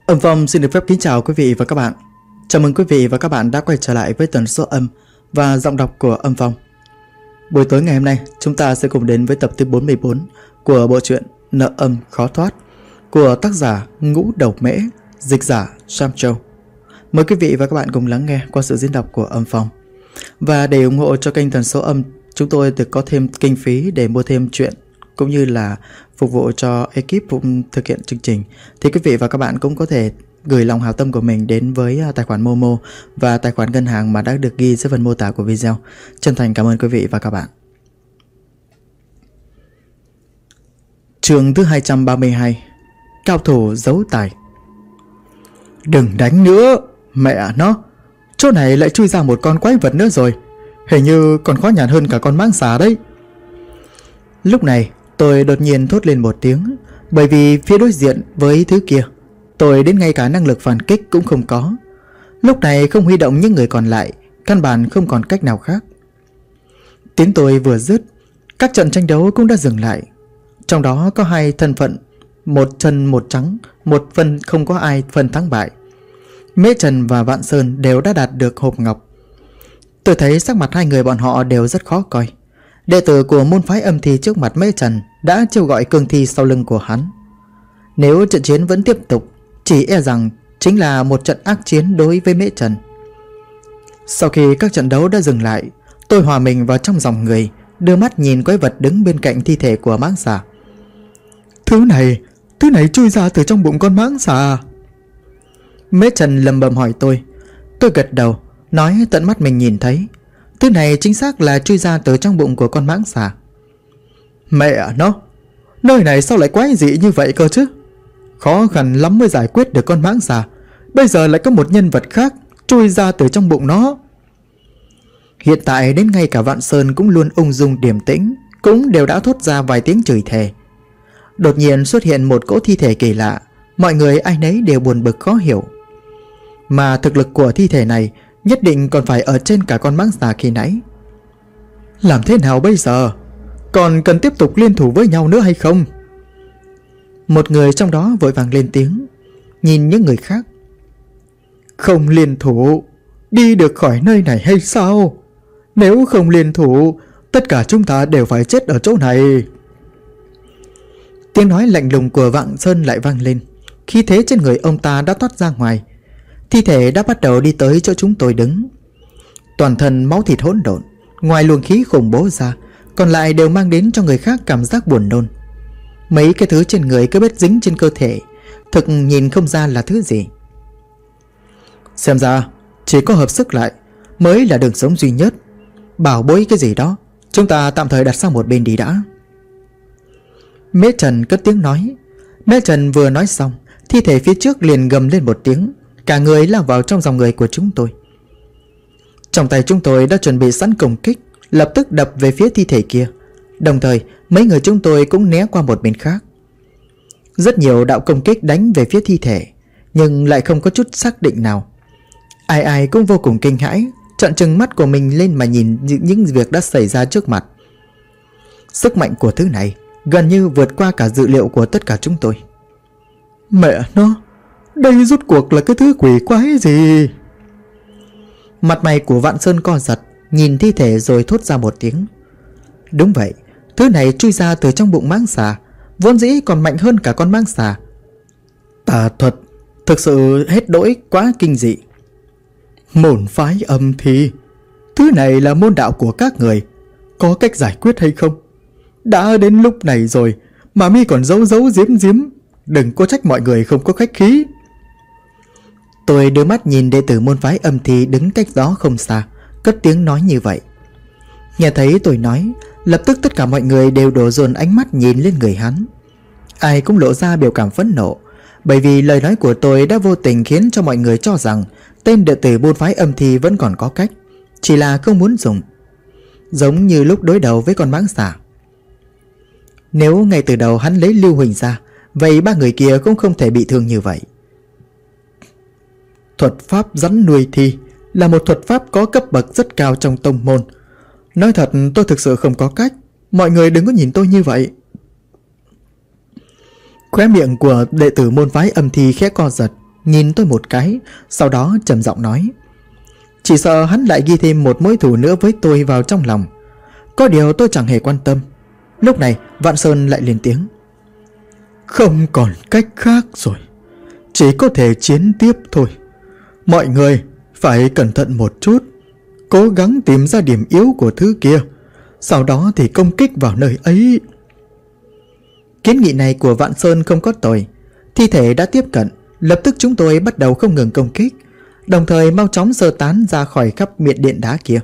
Âm Phong xin được phép kính chào quý vị và các bạn. Chào mừng quý vị và các bạn đã quay trở lại với tần số âm và giọng đọc của Âm Phong. Buổi tối ngày hôm nay, chúng ta sẽ cùng đến với tập thứ 44 của bộ truyện Nợ Âm Khó Thoát của tác giả Ngũ Đầu Mễ, dịch giả Sam Châu. Mời quý vị và các bạn cùng lắng nghe qua sự diễn đọc của Âm Phong. Và để ủng hộ cho kênh tần số âm, chúng tôi được có thêm kinh phí để mua thêm truyện cũng như là phục vụ cho ekip thực hiện chương trình, thì quý vị và các bạn cũng có thể gửi lòng hảo tâm của mình đến với tài khoản Momo và tài khoản ngân hàng mà đã được ghi dưới phần mô tả của video. Chân thành cảm ơn quý vị và các bạn. Chương thứ 232, cao thủ giấu tài. Đừng đánh nữa, mẹ nó, chỗ này lại chui ra một con quái vật nữa rồi, hình như còn khó nhằn hơn cả con mãng xà đấy. Lúc này tôi đột nhiên thốt lên một tiếng, bởi vì phía đối diện với thứ kia, tôi đến ngay cả năng lực phản kích cũng không có. Lúc này không huy động những người còn lại, căn bản không còn cách nào khác. Tiếng tôi vừa dứt, các trận tranh đấu cũng đã dừng lại. Trong đó có hai thân phận, một chân một trắng, một phần không có ai phân thắng bại. Mễ Trần và Vạn Sơn đều đã đạt được hộp ngọc. Tôi thấy sắc mặt hai người bọn họ đều rất khó coi. Đệ tử của môn phái âm thi trước mặt Mễ Trần đã kêu gọi cương thi sau lưng của hắn. Nếu trận chiến vẫn tiếp tục, chỉ e rằng chính là một trận ác chiến đối với Mễ Trần. Sau khi các trận đấu đã dừng lại, tôi hòa mình vào trong dòng người, đưa mắt nhìn quái vật đứng bên cạnh thi thể của mãng xà. Thứ này chui ra từ trong bụng con mãng xà. Mễ Trần lầm bầm hỏi tôi. Tôi gật đầu, nói tận mắt mình nhìn thấy. Thứ này chính xác là chui ra từ trong bụng của con mãng xà. Mẹ nó, nơi này sao lại quái dị như vậy cơ chứ? Khó khăn lắm mới giải quyết được con mãng xà, bây giờ lại có một nhân vật khác chui ra từ trong bụng nó. Hiện tại đến ngay cả Vạn Sơn cũng luôn ung dung điềm tĩnh, cũng đều đã thốt ra vài tiếng chửi thề. Đột nhiên xuất hiện một cỗ thi thể kỳ lạ, mọi người ai nấy đều buồn bực khó hiểu. Mà thực lực của thi thể này nhất định còn phải ở trên cả con mãng xà khi nãy. Làm thế nào bây giờ? Còn cần tiếp tục liên thủ với nhau nữa hay không? Một người trong đó vội vàng lên tiếng, nhìn những người khác. Không liên thủ, đi được khỏi nơi này hay sao? Nếu không liên thủ, tất cả chúng ta đều phải chết ở chỗ này. Tiếng nói lạnh lùng của Vạn Sơn lại vang lên. Khí thế trên người ông ta đã toát ra ngoài. Thi thể đã bắt đầu đi tới chỗ chúng tôi đứng. Toàn thân máu thịt hỗn độn, ngoài luồng khí khủng bố ra, còn lại đều mang đến cho người khác cảm giác buồn nôn. Mấy cái thứ trên người cứ bết dính trên cơ thể, thực nhìn không ra là thứ gì. Xem ra chỉ có hợp sức lại mới là đường sống duy nhất. Bảo bối cái gì đó, chúng ta tạm thời đặt sang một bên đi đã. Mễ Trần cất tiếng nói. Mễ Trần vừa nói xong, thi thể phía trước liền gầm lên một tiếng, cả người lao vào trong dòng người của chúng tôi. Trong tay chúng tôi đã chuẩn bị sẵn công kích, lập tức đập về phía thi thể kia. Đồng thời mấy người chúng tôi cũng né qua một bên khác. Rất nhiều đạo công kích đánh về phía thi thể, nhưng lại không có chút xác định nào. Ai ai cũng vô cùng kinh hãi, trợn trừng mắt của mình lên mà nhìn những việc đã xảy ra trước mặt. Sức mạnh của thứ này gần như vượt qua cả dự liệu của tất cả chúng tôi. Mẹ nó, đây rốt cuộc là cái thứ quỷ quái gì? Mặt mày của Vạn Sơn co giật, nhìn thi thể rồi thốt ra một tiếng. Đúng vậy, thứ này chui ra từ trong bụng mãng xà, vốn dĩ còn mạnh hơn cả con mãng xà. Tà thuật thực sự hết đỗi quá kinh dị. Môn phái âm thi, thứ này là môn đạo của các người, có cách giải quyết hay không? Đã đến lúc này rồi mà mi còn giấu giếm, đừng có trách mọi người không có khách khí. Tôi đưa mắt nhìn đệ tử môn phái âm thi đứng cách đó không xa, cất tiếng nói như vậy. Nghe thấy tôi nói, lập tức tất cả mọi người đều đổ dồn ánh mắt nhìn lên người hắn. Ai cũng lộ ra biểu cảm phẫn nộ, bởi vì lời nói của tôi đã vô tình khiến cho mọi người cho rằng tên đệ tử môn phái âm thi vẫn còn có cách, chỉ là không muốn dùng. Giống như lúc đối đầu với con mãng xà. Nếu ngay từ đầu hắn lấy Lưu Huỳnh ra, vậy ba người kia cũng không thể bị thương như vậy. Thuật pháp rắn nuôi thi là một thuật pháp có cấp bậc rất cao trong tông môn. Nói thật tôi thực sự không có cách, mọi người đừng có nhìn tôi như vậy. Khóe miệng của đệ tử môn phái âm thi khẽ co giật, nhìn tôi một cái, sau đó trầm giọng nói: chỉ sợ hắn lại ghi thêm một mối thù nữa với tôi vào trong lòng. Có điều tôi chẳng hề quan tâm. Lúc này Vạn Sơn lại lên tiếng: không còn cách khác rồi, chỉ có thể chiến tiếp thôi. Mọi người phải cẩn thận một chút, cố gắng tìm ra điểm yếu của thứ kia, sau đó thì công kích vào nơi ấy. Kiến nghị này của Vạn Sơn không có tồi. Thi thể đã tiếp cận, lập tức chúng tôi bắt đầu không ngừng công kích, đồng thời mau chóng sơ tán ra khỏi khắp miệng điện đá kia.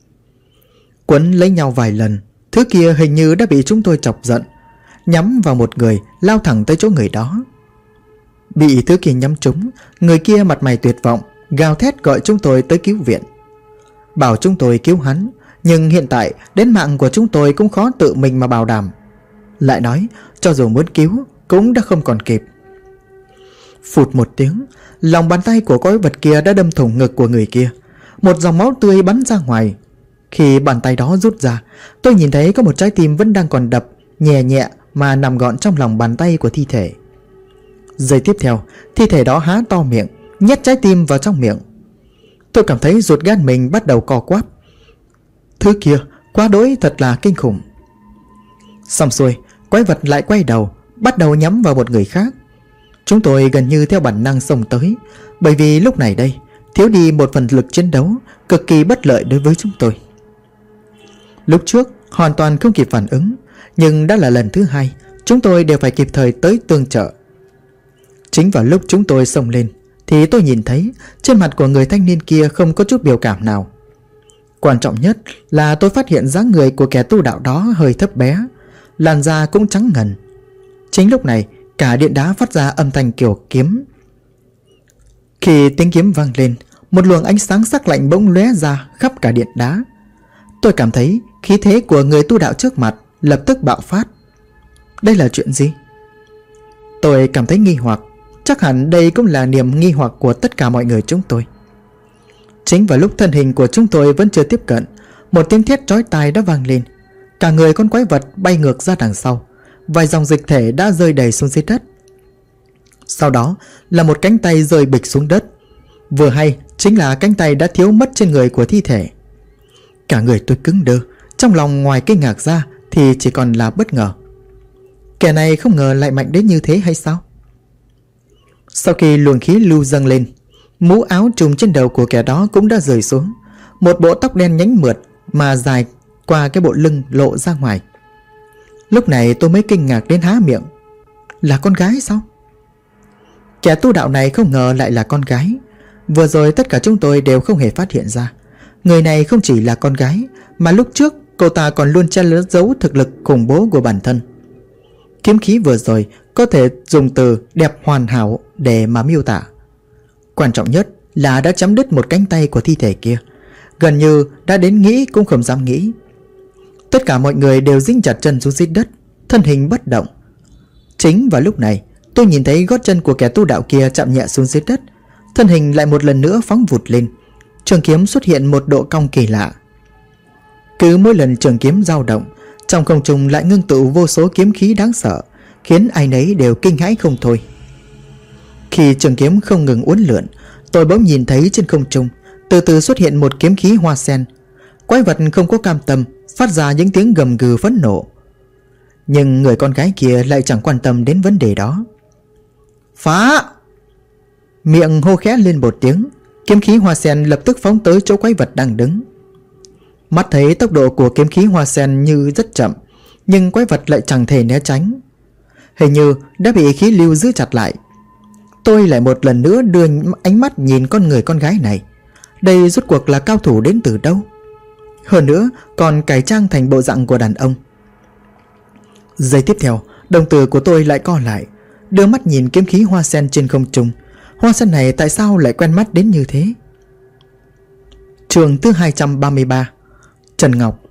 Quấn lấy nhau vài lần, thứ kia hình như đã bị chúng tôi chọc giận, nhắm vào một người, lao thẳng tới chỗ người đó. Bị thứ kia nhắm trúng, người kia mặt mày tuyệt vọng, gào thét gọi chúng tôi tới cứu viện, bảo chúng tôi cứu hắn. Nhưng hiện tại đến mạng của chúng tôi cũng khó tự mình mà bảo đảm. Lại nói cho dù muốn cứu cũng đã không còn kịp. Phụt một tiếng, lòng bàn tay của quái vật kia đã đâm thủng ngực của người kia. Một dòng máu tươi bắn ra ngoài. Khi bàn tay đó rút ra, tôi nhìn thấy có một trái tim vẫn đang còn đập nhẹ nhẹ mà nằm gọn trong lòng bàn tay của thi thể. Giây tiếp theo, thi thể đó há to miệng, nhét trái tim vào trong miệng. Tôi cảm thấy ruột gan mình bắt đầu co quắp. Thứ kia quá đỗi thật là kinh khủng. Xong xuôi, quái vật lại quay đầu, bắt đầu nhắm vào một người khác. Chúng tôi gần như theo bản năng xông tới, bởi vì lúc này đây thiếu đi một phần lực chiến đấu cực kỳ bất lợi đối với chúng tôi. Lúc trước hoàn toàn không kịp phản ứng, nhưng đã là lần thứ hai, chúng tôi đều phải kịp thời tới tương trợ. Chính vào lúc chúng tôi xông lên thì tôi nhìn thấy trên mặt của người thanh niên kia không có chút biểu cảm nào. Quan trọng nhất là tôi phát hiện dáng người của kẻ tu đạo đó hơi thấp bé, làn da cũng trắng ngần. Chính lúc này cả điện đá phát ra âm thanh kiểu kiếm. Khi tiếng kiếm vang lên, một luồng ánh sáng sắc lạnh bỗng lóe ra khắp cả điện đá. Tôi cảm thấy khí thế của người tu đạo trước mặt lập tức bạo phát. Đây là chuyện gì? Tôi cảm thấy nghi hoặc. Chắc hẳn đây cũng là niềm nghi hoặc của tất cả mọi người chúng tôi. Chính vào lúc thân hình của chúng tôi vẫn chưa tiếp cận, một tiếng thét chói tai đã vang lên. Cả người con quái vật bay ngược ra đằng sau, vài dòng dịch thể đã rơi đầy xuống dưới đất. Sau đó là một cánh tay rơi bịch xuống đất. Vừa hay chính là cánh tay đã thiếu mất trên người của thi thể. Cả người tôi cứng đơ, trong lòng ngoài kinh ngạc ra thì chỉ còn là bất ngờ. Kẻ này không ngờ lại mạnh đến như thế hay sao? Sau khi luồng khí lưu dâng lên, mũ áo trùm trên đầu của kẻ đó cũng đã rơi xuống. Một bộ tóc đen nhánh mượt mà dài qua cái bộ lưng lộ ra ngoài. Lúc này tôi mới kinh ngạc đến há miệng. Là con gái sao? Kẻ tu đạo này không ngờ lại là con gái. Vừa rồi tất cả chúng tôi đều không hề phát hiện ra. Người này không chỉ là con gái, mà lúc trước cô ta còn luôn che giấu thực lực khủng bố của bản thân. Kiếm khí vừa rồi có thể dùng từ đẹp hoàn hảo để mà miêu tả. Quan trọng nhất là đã chém đứt một cánh tay của thi thể kia, gần như đã đến nghĩ cũng không dám nghĩ. Tất cả mọi người đều dính chặt chân xuống dưới đất, thân hình bất động. Chính vào lúc này tôi nhìn thấy gót chân của kẻ tu đạo kia chạm nhẹ xuống dưới đất, thân hình lại một lần nữa phóng vụt lên. Trường kiếm xuất hiện một độ cong kỳ lạ. Cứ mỗi lần trường kiếm dao động, trong không trung lại ngưng tụ vô số kiếm khí đáng sợ, khiến ai nấy đều kinh hãi không thôi. Khi trường kiếm không ngừng uốn lượn, tôi bỗng nhìn thấy trên không trung từ từ xuất hiện một kiếm khí hoa sen. Quái vật không có cam tâm, phát ra những tiếng gầm gừ phẫn nộ. Nhưng người con gái kia lại chẳng quan tâm đến vấn đề đó. Phá! Miệng hô khẽ lên một tiếng, kiếm khí hoa sen lập tức phóng tới chỗ quái vật đang đứng. Mắt thấy tốc độ của kiếm khí hoa sen như rất chậm, nhưng quái vật lại chẳng thể né tránh. Hình như đã bị khí lưu giữ chặt lại. Tôi lại một lần nữa đưa ánh mắt nhìn con người con gái này. Đây rốt cuộc là cao thủ đến từ đâu? Hơn nữa còn cải trang thành bộ dạng của đàn ông. Giây tiếp theo, đồng tử của tôi lại co lại, đưa mắt nhìn kiếm khí hoa sen trên không trung. Hoa sen này tại sao lại quen mắt đến như thế? Chương thứ 233. Trần Ngọc.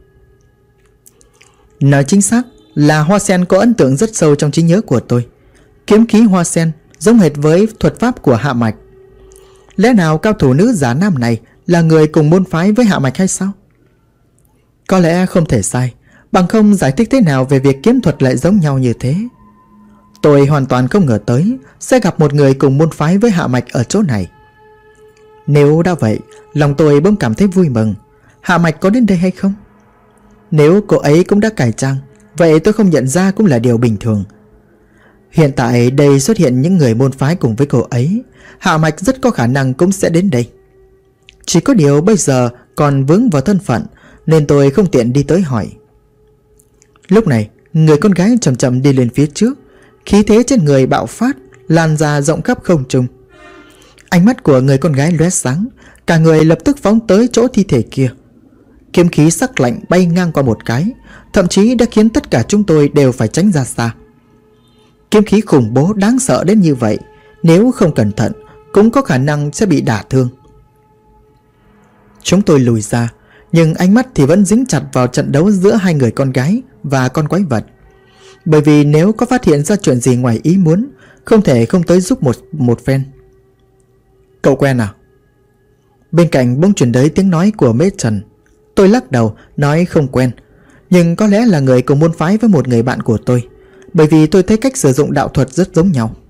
Nói chính xác là hoa sen có ấn tượng rất sâu trong trí nhớ của tôi. Kiếm khí hoa sen giống hệt với thuật pháp của Hạ Mạch. Lẽ nào cao thủ nữ giả nam này là người cùng môn phái với Hạ Mạch hay sao? Có lẽ không thể sai, bằng không giải thích thế nào về việc kiếm thuật lại giống nhau như thế. Tôi hoàn toàn không ngờ tới sẽ gặp một người cùng môn phái với Hạ Mạch ở chỗ này. Nếu đã vậy, lòng tôi bỗng cảm thấy vui mừng. Hạ Mạch có đến đây hay không? Nếu cô ấy cũng đã cải trang, vậy tôi không nhận ra cũng là điều bình thường. Hiện tại đây xuất hiện những người môn phái cùng với cô ấy, Hạ Mạch rất có khả năng cũng sẽ đến đây. Chỉ có điều bây giờ còn vướng vào thân phận nên tôi không tiện đi tới hỏi. Lúc này, người con gái chậm chậm đi lên phía trước, khí thế trên người bạo phát, lan ra rộng khắp không trung. Ánh mắt của người con gái lóe sáng, cả người lập tức phóng tới chỗ thi thể kia. Kiếm khí sắc lạnh bay ngang qua một cái, thậm chí đã khiến tất cả chúng tôi đều phải tránh ra xa. Kiếm khí khủng bố đáng sợ đến như vậy, nếu không cẩn thận cũng có khả năng sẽ bị đả thương. Chúng tôi lùi ra, nhưng ánh mắt thì vẫn dính chặt vào trận đấu giữa hai người con gái và con quái vật. Bởi vì nếu có phát hiện ra chuyện gì ngoài ý muốn, không thể không tới giúp một phen. Cậu quen à? Bên cạnh bỗng truyền tới tiếng nói của Mễ Trần. Tôi lắc đầu nói không quen, nhưng có lẽ là người cùng môn phái với một người bạn của tôi, bởi vì tôi thấy cách sử dụng đạo thuật rất giống nhau.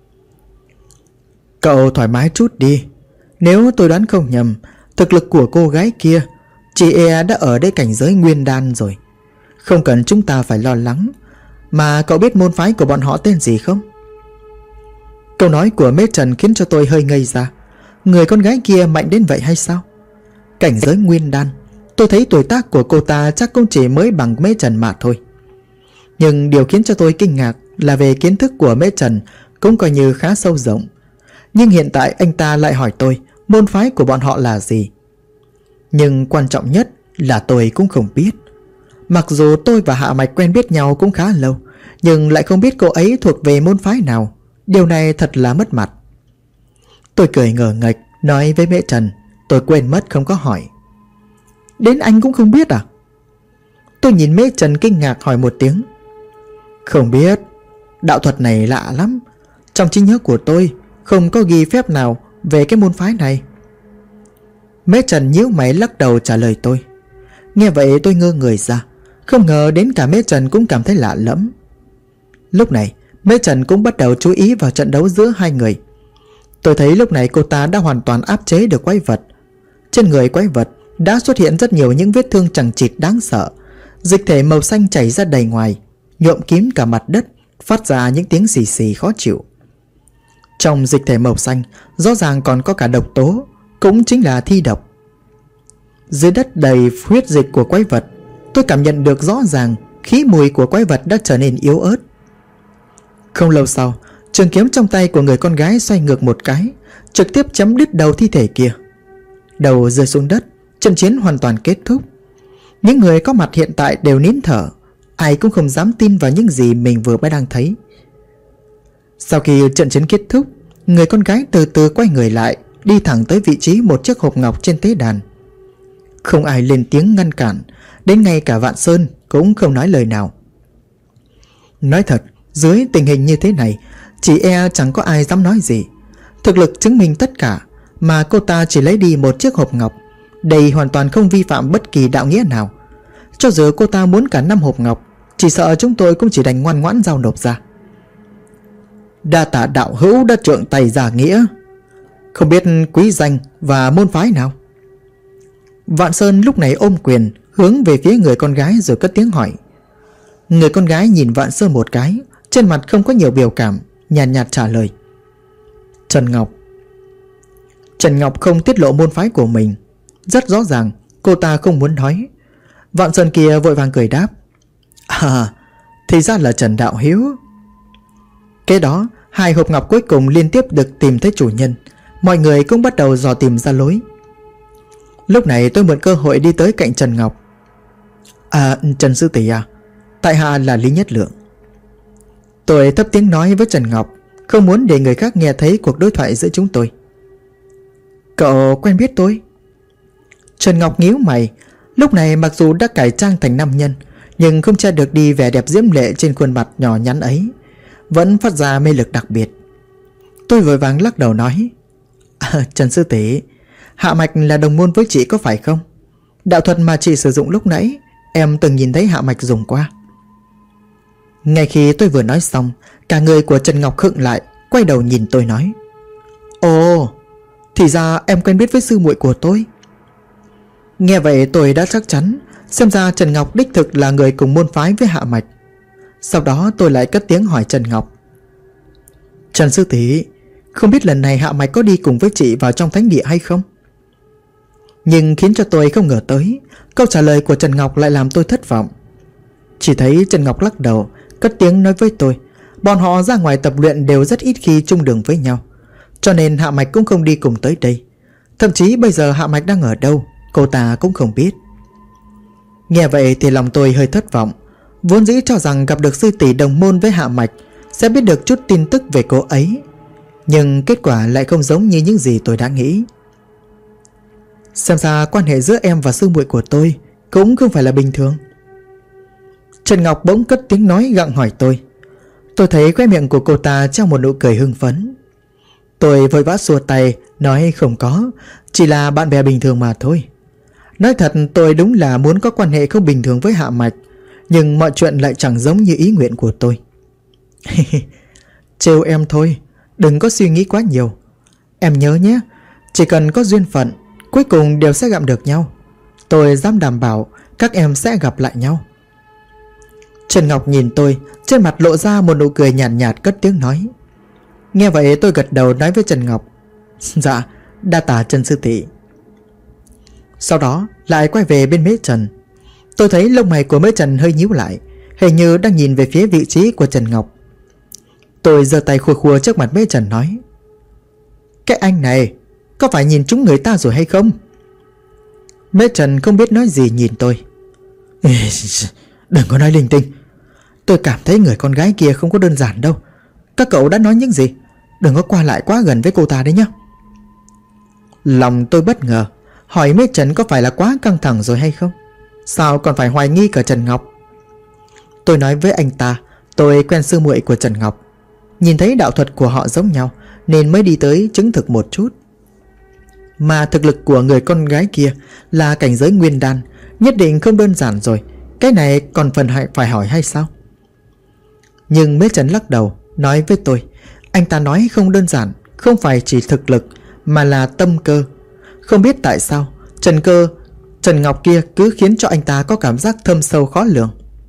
Cậu thoải mái chút đi. Nếu tôi đoán không nhầm, thực lực của cô gái kia chị e đã ở đây cảnh giới nguyên đan rồi. Không cần chúng ta phải lo lắng. Mà cậu biết môn phái của bọn họ tên gì không? Câu nói của Mễ Trần khiến cho tôi hơi ngây ra. Người con gái kia mạnh đến vậy hay sao? Cảnh giới nguyên đan, tôi thấy tuổi tác của cô ta chắc cũng chỉ mới bằng Mễ Trần mà thôi. Nhưng điều khiến cho tôi kinh ngạc là về kiến thức của Mễ Trần cũng coi như khá sâu rộng. Nhưng hiện tại anh ta lại hỏi tôi môn phái của bọn họ là gì. Nhưng quan trọng nhất là tôi cũng không biết. Mặc dù tôi và Hạ Mạch quen biết nhau cũng khá lâu, nhưng lại không biết cô ấy thuộc về môn phái nào. Điều này thật là mất mặt. Tôi cười ngờ nghệch nói với Mễ Trần, tôi quên mất không có hỏi. Đến anh cũng không biết à? Tôi nhìn Mễ Trần kinh ngạc hỏi một tiếng. Không biết. Đạo thuật này lạ lắm. Trong trí nhớ của tôi không có ghi phép nào về cái môn phái này. Mễ Trần nhíu mày lắc đầu trả lời tôi. Nghe vậy tôi ngơ người ra. Không ngờ đến cả Mễ Trần cũng cảm thấy lạ lẫm. Lúc này Mễ Trần cũng bắt đầu chú ý vào trận đấu giữa hai người. Tôi thấy lúc này cô ta đã hoàn toàn áp chế được quái vật. Trên người quái vật đã xuất hiện rất nhiều những vết thương chằng chịt đáng sợ. Dịch thể màu xanh chảy ra đầy ngoài, nhuộm kín cả mặt đất, phát ra những tiếng xì xì khó chịu. Trong dịch thể màu xanh rõ ràng còn có cả độc tố, cũng chính là thi độc. Dưới đất đầy huyết dịch của quái vật, tôi cảm nhận được rõ ràng khí mùi của quái vật đã trở nên yếu ớt. Không lâu sau, trường kiếm trong tay của người con gái xoay ngược một cái, trực tiếp chém đứt đầu thi thể kia. Đầu rơi xuống đất, trận chiến hoàn toàn kết thúc. Những người có mặt hiện tại đều nín thở, ai cũng không dám tin vào những gì mình vừa mới đang thấy. Sau khi trận chiến kết thúc, người con gái từ từ quay người lại, đi thẳng tới vị trí một chiếc hộp ngọc trên tế đàn. Không ai lên tiếng ngăn cản, đến ngay cả Vạn Sơn cũng không nói lời nào. Nói thật, dưới tình hình như thế này, chỉ e chẳng có ai dám nói gì. Thực lực chứng minh tất cả, mà cô ta chỉ lấy đi một chiếc hộp ngọc. Đây hoàn toàn không vi phạm bất kỳ đạo nghĩa nào. Cho dù cô ta muốn cả 5 hộp ngọc, chỉ sợ chúng tôi cũng chỉ đành ngoan ngoãn giao nộp ra. Đa tạ đạo hữu đã trượng tay giả nghĩa. Không biết quý danh và môn phái nào? Vạn Sơn lúc này ôm quyền hướng về phía người con gái rồi cất tiếng hỏi. Người con gái nhìn Vạn Sơn một cái, trên mặt không có nhiều biểu cảm, nhàn nhạt trả lời. Trần Ngọc. Trần Ngọc không tiết lộ môn phái của mình. Rất rõ ràng cô ta không muốn nói. Vạn Sơn kia vội vàng cười đáp. À, thì ra là Trần đạo hữu. Kế đó 2 hộp ngọc cuối cùng liên tiếp được tìm thấy chủ nhân. Mọi người cũng bắt đầu dò tìm ra lối. Lúc này tôi mượn cơ hội đi tới cạnh Trần Ngọc. À, Trần sư tỷ à, tại hạ là Lý Nhất Lượng. Tôi thấp tiếng nói với Trần Ngọc, không muốn để người khác nghe thấy cuộc đối thoại giữa chúng tôi. Cậu quen biết tôi? Trần Ngọc nhíu mày. Lúc này mặc dù đã cải trang thành nam nhân, nhưng không che được đi vẻ đẹp diễm lệ trên khuôn mặt nhỏ nhắn ấy, vẫn phát ra mê lực đặc biệt. Tôi vội vàng lắc đầu nói. Trần sư tỷ, Hạ Mạch là đồng môn với chị có phải không? Đạo thuật mà chị sử dụng lúc nãy em từng nhìn thấy Hạ Mạch dùng qua. Ngay khi tôi vừa nói xong, cả người của Trần Ngọc khựng lại, quay đầu nhìn tôi nói: Ồ, thì ra em quen biết với sư muội của tôi. Nghe vậy tôi đã chắc chắn, xem ra Trần Ngọc đích thực là người cùng môn phái với Hạ Mạch. Sau đó tôi lại cất tiếng hỏi Trần Ngọc: Trần sư tỷ, không biết lần này Hạ Mạch có đi cùng với chị vào trong thánh địa hay không? Nhưng khiến cho tôi không ngờ tới, câu trả lời của Trần Ngọc lại làm tôi thất vọng. Chỉ thấy Trần Ngọc lắc đầu, cất tiếng nói với tôi: bọn họ ra ngoài tập luyện đều rất ít khi chung đường với nhau, cho nên Hạ Mạch cũng không đi cùng tới đây. Thậm chí bây giờ Hạ Mạch đang ở đâu, cô ta cũng không biết. Nghe vậy thì lòng tôi hơi thất vọng. Vốn dĩ cho rằng gặp được sư tỷ đồng môn với Hạ Mạch sẽ biết được chút tin tức về cô ấy, nhưng kết quả lại không giống như những gì tôi đã nghĩ. Xem ra quan hệ giữa em và sư muội của tôi cũng không phải là bình thường. Trần Ngọc bỗng cất tiếng nói gặng hỏi tôi. Tôi thấy khóe miệng của cô ta treo một nụ cười hưng phấn. Tôi vội vã xua tay nói không có, chỉ là bạn bè bình thường mà thôi. Nói thật, tôi đúng là muốn có quan hệ không bình thường với Hạ Mạch, nhưng mọi chuyện lại chẳng giống như ý nguyện của tôi. Trêu em thôi, đừng có suy nghĩ quá nhiều. Em nhớ nhé, chỉ cần có duyên phận, cuối cùng đều sẽ gặp được nhau. Tôi dám đảm bảo các em sẽ gặp lại nhau. Trần Ngọc nhìn tôi, trên mặt lộ ra một nụ cười nhàn nhạt, cất tiếng nói. Nghe vậy tôi gật đầu nói với Trần Ngọc: Dạ, đa tạ Trần sư tỷ. Sau đó lại quay về bên Mễ Trần. Tôi thấy lông mày của Mễ Trần hơi nhíu lại, hình như đang nhìn về phía vị trí của Trần Ngọc. Tôi giơ tay khua khua trước mặt Mễ Trần nói: Cái anh này có phải nhìn trúng người ta rồi hay không? Mễ Trần không biết nói gì nhìn tôi. Đừng có nói linh tinh. Tôi cảm thấy người con gái kia không có đơn giản đâu. Các cậu đã nói những gì? Đừng có qua lại quá gần với cô ta đấy nhá. Lòng tôi bất ngờ, hỏi Mễ Trần có phải là quá căng thẳng rồi hay không? Sao còn phải hoài nghi cả Trần Ngọc? Tôi nói với anh ta tôi quen sư muội của Trần Ngọc, nhìn thấy đạo thuật của họ giống nhau nên mới đi tới chứng thực một chút. Mà thực lực của người con gái kia là cảnh giới nguyên đan, nhất định không đơn giản rồi. Cái này còn phần phải hỏi hay sao? Nhưng Mễ Trần lắc đầu nói với tôi, anh ta nói không đơn giản không phải chỉ thực lực mà là tâm cơ. Không biết tại sao Trần Ngọc kia cứ khiến cho anh ta có cảm giác thâm sâu khó lường.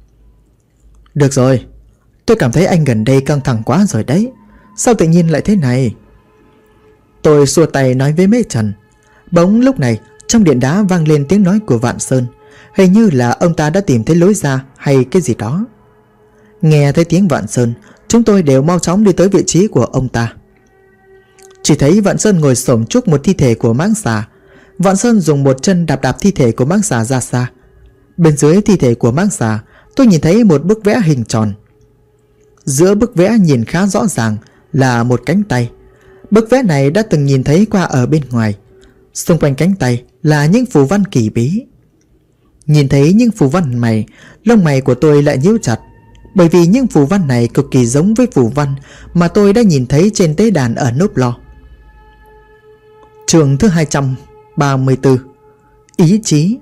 Được rồi, tôi cảm thấy anh gần đây căng thẳng quá rồi đấy. Sao tự nhiên lại thế này? Tôi xua tay nói với Mễ Trần. Bỗng lúc này trong điện đá vang lên tiếng nói của Vạn Sơn. Hình như là ông ta đã tìm thấy lối ra hay cái gì đó. Nghe thấy tiếng Vạn Sơn, chúng tôi đều mau chóng đi tới vị trí của ông ta. Chỉ thấy Vạn Sơn ngồi xổm trước một thi thể của mãng xà. Vạn Sơn dùng một chân đạp đạp thi thể của mãng xà ra xa. Bên dưới thi thể của mãng xà, tôi nhìn thấy một bức vẽ hình tròn. Giữa bức vẽ nhìn khá rõ ràng là một cánh tay. Bức vẽ này đã từng nhìn thấy qua ở bên ngoài. Xung quanh cánh tay là những phù văn kỳ bí. Nhìn thấy những phù văn này, lông mày của tôi lại nhíu chặt, bởi vì những phù văn này cực kỳ giống với phù văn mà tôi đã nhìn thấy trên tế đàn ở Nốp Lo. Chương thứ 234. Ý chí.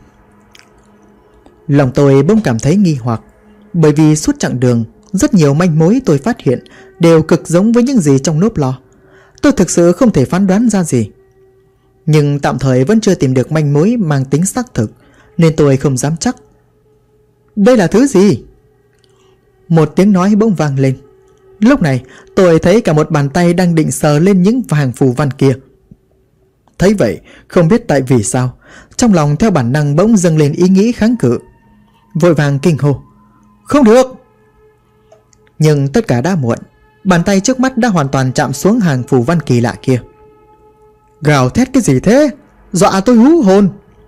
Lòng tôi bỗng cảm thấy nghi hoặc, bởi vì suốt chặng đường rất nhiều manh mối tôi phát hiện đều cực giống với những gì trong Nốp Lo. Tôi thực sự không thể phán đoán ra gì, nhưng tạm thời vẫn chưa tìm được manh mối mang tính xác thực, nên tôi không dám chắc. Đây là thứ gì? Một tiếng nói bỗng vang lên. Lúc này tôi thấy cả một bàn tay đang định sờ lên những hàng phù văn kia. Thấy vậy, không biết tại vì sao, trong lòng theo bản năng bỗng dâng lên ý nghĩ kháng cự. Vội vàng kinh hô: Không được! Nhưng tất cả đã muộn. Bàn tay trước mắt đã hoàn toàn chạm xuống hàng phù văn kỳ lạ kia. Gào thét cái gì thế? Dọa tôi hú hồn!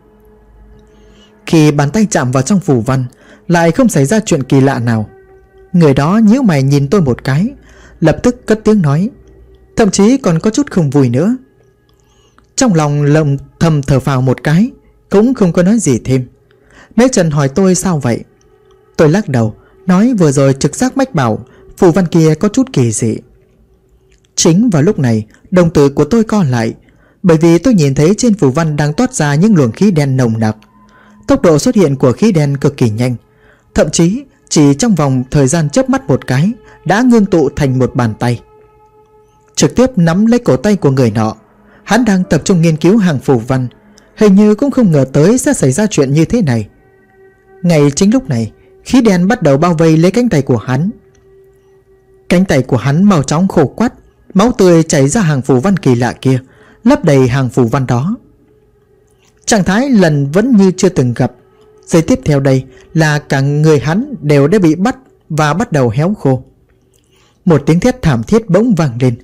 Khi bàn tay chạm vào trong phù văn, lại không xảy ra chuyện kỳ lạ nào. Người đó nhíu mày nhìn tôi một cái, lập tức cất tiếng nói, thậm chí còn có chút không vui nữa. Trong lòng lầm thầm thở phào một cái, cũng không có nói gì thêm. Mễ Trần hỏi tôi sao vậy. Tôi lắc đầu, nói vừa rồi trực giác mách bảo phù văn kia có chút kỳ dị. Chính vào lúc này, đồng tử của tôi co lại, bởi vì tôi nhìn thấy trên phù văn đang toát ra những luồng khí đen nồng nặc. Tốc độ xuất hiện của khí đen cực kỳ nhanh, thậm chí chỉ trong vòng thời gian chớp mắt một cái đã ngưng tụ thành một bàn tay, trực tiếp nắm lấy cổ tay của người nọ. Hắn đang tập trung nghiên cứu hàng phù văn, hình như cũng không ngờ tới sẽ xảy ra chuyện như thế này. Ngay chính lúc này, khí đen bắt đầu bao vây lấy cánh tay của hắn. Cánh tay của hắn mau chóng khô quắt, máu tươi chảy ra hàng phù văn kỳ lạ kia, lấp đầy hàng phù văn đó. Trạng thái lần vẫn như chưa từng gặp. Giây tiếp theo đây là cả người hắn đều đã bị bắt và bắt đầu héo khô. Một tiếng thét thảm thiết bỗng vang lên.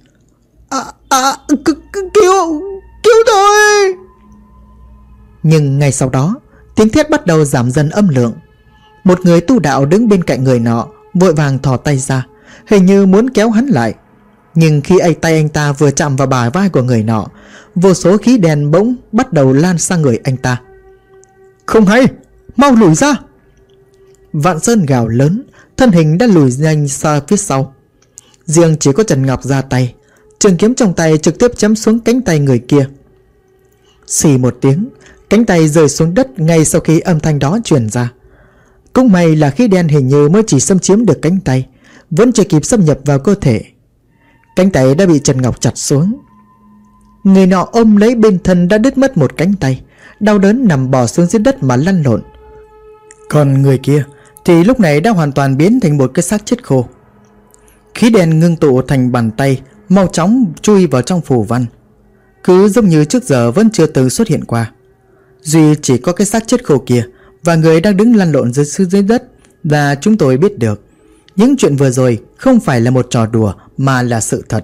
Cứu tôi! Nhưng ngay sau đó, tiếng thét bắt đầu giảm dần âm lượng. Một người tu đạo đứng bên cạnh người nọ vội vàng thò tay ra, hình như muốn kéo hắn lại. Nhưng khi tay anh ta vừa chạm vào bả vai của người nọ, vô số khí đen bỗng bắt đầu lan sang người anh ta. Không hay, mau lùi ra! Vạn Sơn gào lớn, thân hình đã lùi nhanh xa phía sau. Riêng chỉ có Trần Ngọc ra tay, trường kiếm trong tay trực tiếp chém xuống cánh tay người kia. Xì một tiếng, cánh tay rơi xuống đất ngay sau khi âm thanh đó truyền ra. Cũng may là khí đen hình như mới chỉ xâm chiếm được cánh tay, vẫn chưa kịp xâm nhập vào cơ thể. Cánh tay đã bị Trần Ngọc chặt xuống. Người nọ ôm lấy bên thân đã đứt mất một cánh tay, đau đớn nằm bò xuống dưới đất mà lăn lộn. Còn người kia thì lúc này đã hoàn toàn biến thành một cái xác chết khô. Khí đen ngưng tụ thành bàn tay, mau chóng chui vào trong phù văn, cứ giống như trước giờ vẫn chưa từng xuất hiện qua. Duy chỉ có cái xác chết khô kia và người đang đứng lăn lộn dưới đất là chúng tôi biết được. Những chuyện vừa rồi không phải là một trò đùa mà là sự thật.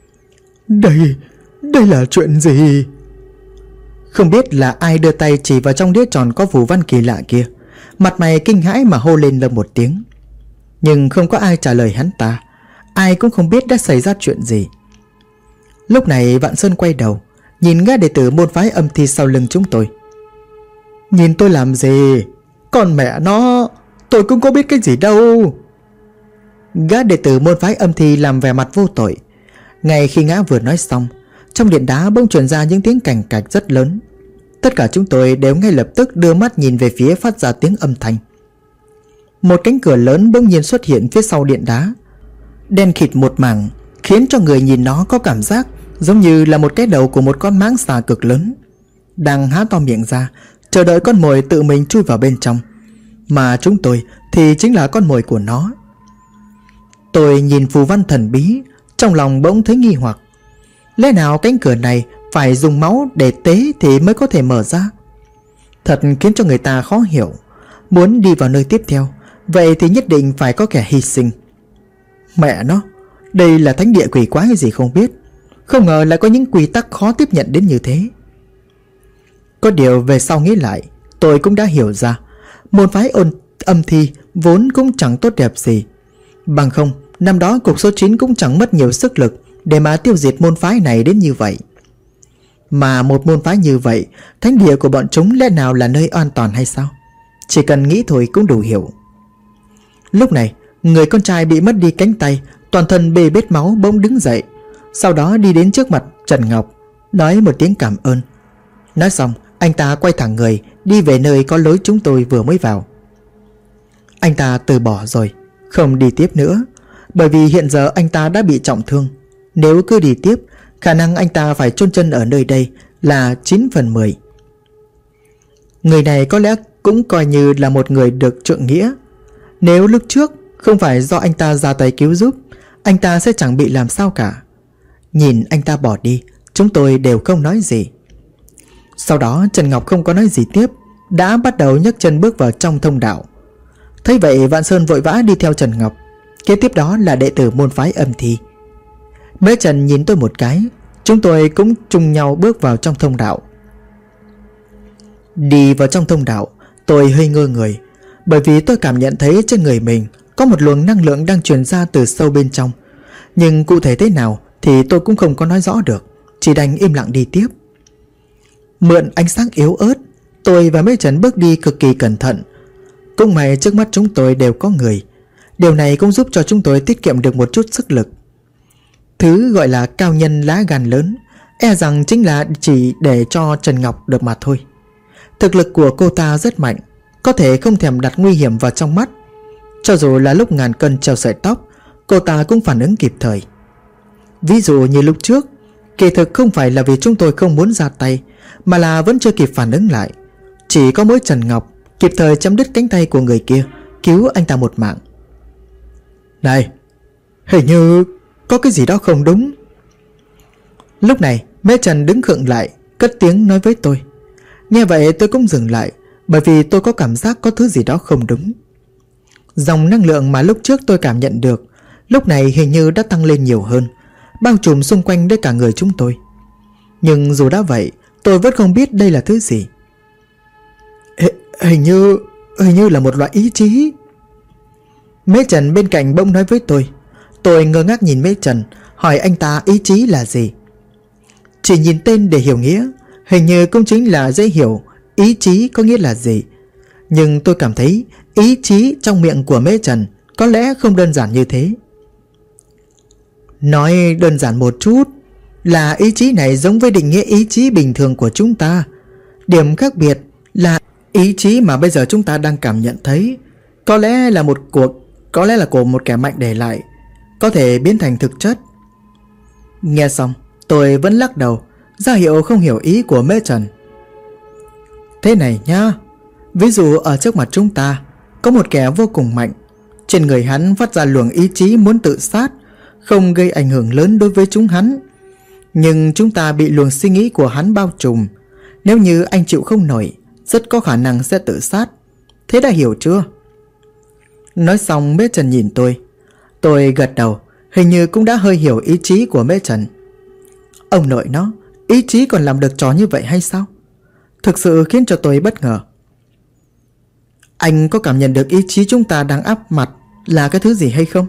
Đây là chuyện gì? Không biết là ai đưa tay chỉ vào trong đĩa tròn có phù văn kỳ lạ kia, mặt mày kinh hãi mà hô lên một tiếng. Nhưng không có ai trả lời hắn ta. Ai cũng không biết đã xảy ra chuyện gì. Lúc này Vạn Sơn quay đầu, nhìn gã đệ tử môn phái âm thi sau lưng chúng tôi. Nhìn tôi làm gì? Còn mẹ nó, tôi cũng có biết cái gì đâu. Gã đệ tử môn phái âm thi làm vẻ mặt vô tội. Ngay khi gã vừa nói xong, trong điện đá bỗng truyền ra những tiếng cành cạch rất lớn. Tất cả chúng tôi đều ngay lập tức đưa mắt nhìn về phía phát ra tiếng âm thanh. Một cánh cửa lớn bỗng nhiên xuất hiện phía sau điện đá, đen khịt một mảng, khiến cho người nhìn nó có cảm giác giống như là một cái đầu của một con mãng xà cực lớn, đang há to miệng ra chờ đợi con mồi tự mình chui vào bên trong. Mà chúng tôi thì chính là con mồi của nó. Tôi nhìn phù văn thần bí, trong lòng bỗng thấy nghi hoặc. Lẽ nào cánh cửa này phải dùng máu để tế thì mới có thể mở ra? Thật khiến cho người ta khó hiểu. Muốn đi vào nơi tiếp theo, vậy thì nhất định phải có kẻ hy sinh. Mẹ nó, đây là thánh địa quỷ quái gì không biết. Không ngờ lại có những quy tắc khó tiếp nhận đến như thế. Có điều về sau nghĩ lại, tôi cũng đã hiểu ra môn phái âm thi vốn cũng chẳng tốt đẹp gì. Bằng không, năm đó cục số 9 cũng chẳng mất nhiều sức lực để mà tiêu diệt môn phái này đến như vậy. Mà một môn phái như vậy, thánh địa của bọn chúng lẽ nào là nơi an toàn hay sao? Chỉ cần nghĩ thôi cũng đủ hiểu. Lúc này, người con trai bị mất đi cánh tay, toàn thân bê bết máu bỗng đứng dậy. Sau đó đi đến trước mặt Trần Ngọc, nói một tiếng cảm ơn. Nói xong, anh ta quay thẳng người đi về nơi có lối chúng tôi vừa mới vào. Anh ta từ bỏ rồi, không đi tiếp nữa, bởi vì hiện giờ anh ta đã bị trọng thương. Nếu cứ đi tiếp, khả năng anh ta phải chôn chân ở nơi đây là 9/10. Người này có lẽ cũng coi như là một người được trượng nghĩa. Nếu lúc trước không phải do anh ta ra tay cứu giúp, anh ta sẽ chẳng bị làm sao cả. Nhìn anh ta bỏ đi, chúng tôi đều không nói gì. Sau đó Trần Ngọc không có nói gì tiếp, đã bắt đầu nhấc chân bước vào trong thông đạo. Thấy vậy Vạn Sơn vội vã đi theo Trần Ngọc. Kế tiếp đó là đệ tử môn phái âm thi. Bé Trần nhìn tôi một cái, chúng tôi cũng chung nhau bước vào trong thông đạo. Đi vào trong thông đạo, tôi hơi ngơ người, bởi vì tôi cảm nhận thấy trên người mình có một luồng năng lượng đang truyền ra từ sâu bên trong. Nhưng cụ thể thế nào thì tôi cũng không có nói rõ được, chỉ đành im lặng đi tiếp. Mượn ánh sáng yếu ớt, tôi và mấy Trần bước đi cực kỳ cẩn thận. Cũng may trước mắt chúng tôi đều có người. Điều này cũng giúp cho chúng tôi tiết kiệm được một chút sức lực. Thứ gọi là cao nhân lá gan lớn, e rằng chính là chỉ để cho Trần Ngọc được mà thôi. Thực lực của cô ta rất mạnh, có thể không thèm đặt nguy hiểm vào trong mắt. Cho dù là lúc ngàn cân treo sợi tóc, cô ta cũng phản ứng kịp thời. Ví dụ như lúc trước, kỳ thực không phải là vì chúng tôi không muốn ra tay, mà là vẫn chưa kịp phản ứng lại. Chỉ có mỗi Trần Ngọc kịp thời chấm đứt cánh tay của người kia, cứu anh ta một mạng. Này, hình như có cái gì đó không đúng. Lúc này Mễ Trần đứng khựng lại, cất tiếng nói với tôi. Nghe vậy tôi cũng dừng lại, bởi vì tôi có cảm giác có thứ gì đó không đúng. Dòng năng lượng mà lúc trước tôi cảm nhận được lúc này hình như đã tăng lên nhiều hơn, bao trùm xung quanh đến cả người chúng tôi. Nhưng dù đã vậy, tôi vẫn không biết đây là thứ gì. Hình như là một loại ý chí. Mễ Trần bên cạnh bỗng nói với tôi. Tôi ngơ ngác nhìn Mễ Trần, hỏi anh ta ý chí là gì. Chỉ nhìn tên để hiểu nghĩa, hình như cũng chính là dễ hiểu ý chí có nghĩa là gì. Nhưng tôi cảm thấy ý chí trong miệng của Mễ Trần có lẽ không đơn giản như thế. Nói đơn giản một chút là ý chí này giống với định nghĩa ý chí bình thường của chúng ta. Điểm khác biệt là ý chí mà bây giờ chúng ta đang cảm nhận thấy có lẽ là của một kẻ mạnh để lại, có thể biến thành thực chất. Nghe xong tôi vẫn lắc đầu, ra hiệu không hiểu ý của Mễ Trần. Thế này nhá, ví dụ ở trước mặt chúng ta có một kẻ vô cùng mạnh, trên người hắn phát ra luồng ý chí muốn tự sát, không gây ảnh hưởng lớn đối với chúng hắn. Nhưng chúng ta bị luồng suy nghĩ của hắn bao trùm. Nếu như anh chịu không nổi, rất có khả năng sẽ tự sát. Thế đã hiểu chưa? Nói xong Mễ Trần nhìn tôi gật đầu, hình như cũng đã hơi hiểu ý chí của Mễ Trần. Ông nội nó, ý chí còn làm được trò như vậy hay sao? Thực sự khiến cho tôi bất ngờ. Anh có cảm nhận được ý chí chúng ta đang áp mặt là cái thứ gì hay không?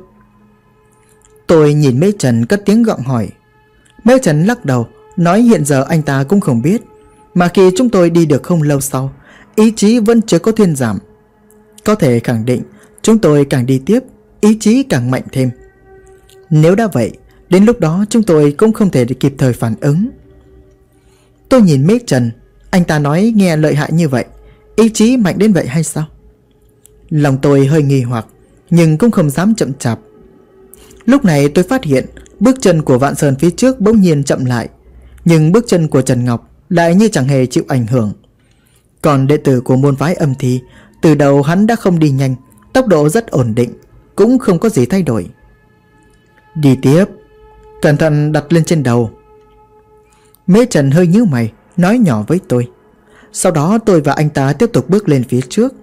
Tôi nhìn Mễ Trần cất tiếng gặng hỏi. Mễ Trần lắc đầu, nói hiện giờ anh ta cũng không biết, mà khi chúng tôi đi được không lâu sau, ý chí vẫn chưa có thuyên giảm. Có thể khẳng định chúng tôi càng đi tiếp, ý chí càng mạnh thêm. Nếu đã vậy, đến lúc đó chúng tôi cũng không thể kịp thời phản ứng. Tôi nhìn Mễ Trần, anh ta nói nghe lợi hại như vậy, ý chí mạnh đến vậy hay sao? Lòng tôi hơi nghi hoặc, nhưng cũng không dám chậm chạp. Lúc này tôi phát hiện bước chân của Vạn Sơn phía trước bỗng nhiên chậm lại, nhưng bước chân của Trần Ngọc lại như chẳng hề chịu ảnh hưởng. Còn đệ tử của môn phái Âm Thi, từ đầu hắn đã không đi nhanh, tốc độ rất ổn định, cũng không có gì thay đổi. Đi tiếp, cẩn thận đặt lên trên đầu. Mễ Trần hơi nhíu mày, nói nhỏ với tôi. Sau đó tôi và anh ta tiếp tục bước lên phía trước.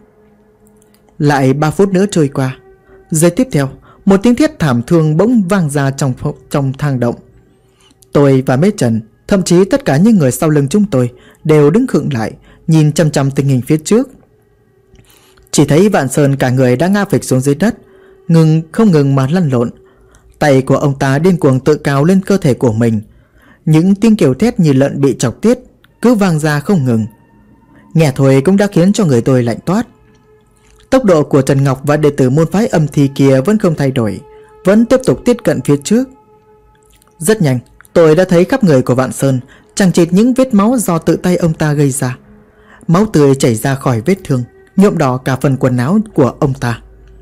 Lại 3 phút nữa trôi qua. Giây tiếp theo, một tiếng thét thảm thương bỗng vang ra trong thang động. Tôi và Mễ Trần, thậm chí tất cả những người sau lưng chúng tôi đều đứng khựng lại, nhìn chăm chăm tình hình phía trước. Chỉ thấy Vạn Sơn cả người đã ngã phịch xuống dưới đất, không ngừng mà lăn lộn. Tay của ông ta điên cuồng tự cào lên cơ thể của mình. Những tiếng kêu thét như lợn bị chọc tiết cứ vang ra không ngừng. Nghe thôi cũng đã khiến cho người tôi lạnh toát. Tốc độ của Trần Ngọc và đệ tử môn phái Âm Thi kia vẫn không thay đổi, vẫn tiếp tục tiếp cận phía trước. Rất nhanh, tôi đã thấy khắp người của Vạn Sơn chằng chịt những vết máu do tự tay ông ta gây ra. Máu tươi chảy ra khỏi vết thương, nhuộm đỏ cả phần quần áo của ông ta.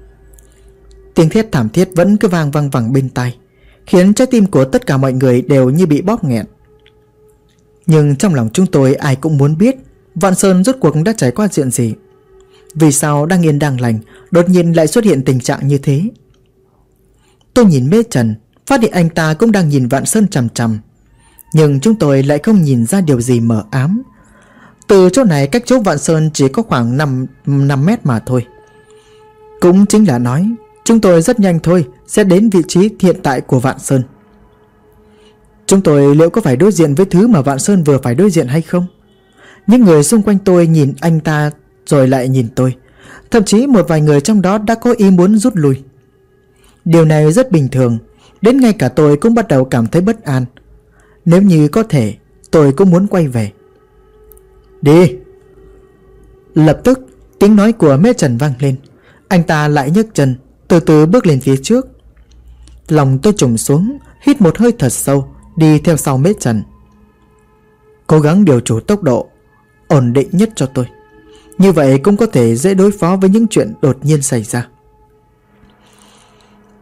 Tiếng thét thảm thiết vẫn cứ vang vẳng bên tai, khiến trái tim của tất cả mọi người đều như bị bóp nghẹn. Nhưng trong lòng chúng tôi ai cũng muốn biết Vạn Sơn rốt cuộc đã trải qua chuyện gì. Vì sao đang yên đang lành đột nhiên lại xuất hiện tình trạng như thế? Tôi nhìn Mễ Trần, phát hiện anh ta cũng đang nhìn Vạn Sơn chằm chằm. Nhưng chúng tôi lại không nhìn ra điều gì mờ ám. Từ chỗ này cách chỗ Vạn Sơn chỉ có khoảng 5 mét mà thôi. Cũng chính là nói chúng tôi rất nhanh thôi sẽ đến vị trí hiện tại của Vạn Sơn. Chúng tôi liệu có phải đối diện với thứ mà Vạn Sơn vừa phải đối diện hay không? Những người xung quanh tôi nhìn anh ta rồi lại nhìn tôi. Thậm chí một vài người trong đó đã có ý muốn rút lui. Điều này rất bình thường, đến ngay cả tôi cũng bắt đầu cảm thấy bất an. Nếu như có thể, tôi cũng muốn quay về. Đi! Lập tức tiếng nói của Mễ Trần vang lên. Anh ta lại nhấc chân, từ từ bước lên phía trước. Lòng tôi trùng xuống, hít một hơi thật sâu, đi theo sau Mễ Trần. Cố gắng điều chủ tốc độ ổn định nhất cho tôi, như vậy cũng có thể dễ đối phó với những chuyện đột nhiên xảy ra.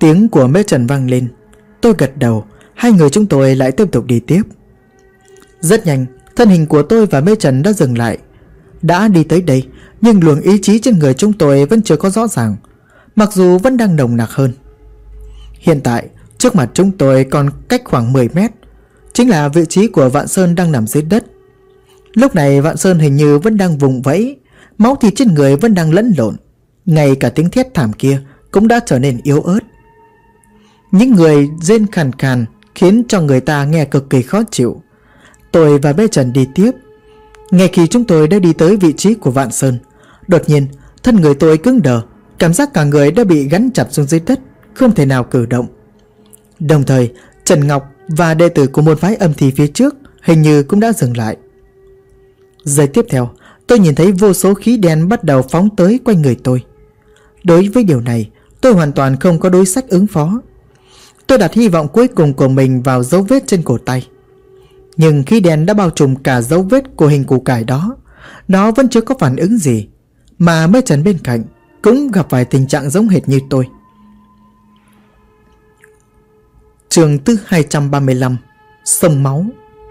Tiếng của Mễ Trần vang lên. Tôi gật đầu. Hai người chúng tôi lại tiếp tục đi tiếp. Rất nhanh, thân hình của tôi và Mễ Trần đã dừng lại. Đã đi tới đây, nhưng luồng ý chí trên người chúng tôi vẫn chưa có rõ ràng, mặc dù vẫn đang nồng nặc hơn. Hiện tại, trước mặt chúng tôi còn cách khoảng 10 mét, chính là vị trí của Vạn Sơn đang nằm dưới đất. Lúc này Vạn Sơn hình như vẫn đang vùng vẫy, máu thịt trên người vẫn đang lẫn lộn, ngay cả tiếng thét thảm kia cũng đã trở nên yếu ớt. Những người rên khàn khàn khiến cho người ta nghe cực kỳ khó chịu. Tôi và Bé Trần đi tiếp. Ngay khi chúng tôi đã đi tới vị trí của Vạn Sơn, đột nhiên thân người tôi cứng đờ, cảm giác cả người đã bị gắn chặt xuống dưới đất, không thể nào cử động. Đồng thời Trần Ngọc và đệ tử của môn phái âm thi phía trước hình như cũng đã dừng lại. Giây tiếp theo, tôi nhìn thấy vô số khí đen bắt đầu phóng tới quanh người tôi. Đối với điều này, tôi hoàn toàn không có đối sách ứng phó. Tôi đặt hy vọng cuối cùng của mình vào dấu vết trên cổ tay. Nhưng khí đen đã bao trùm cả dấu vết của hình củ cải đó, nó vẫn chưa có phản ứng gì. Mà Mễ Trần bên cạnh cũng gặp phải tình trạng giống hệt như tôi. Chương thứ 235: Sông máu.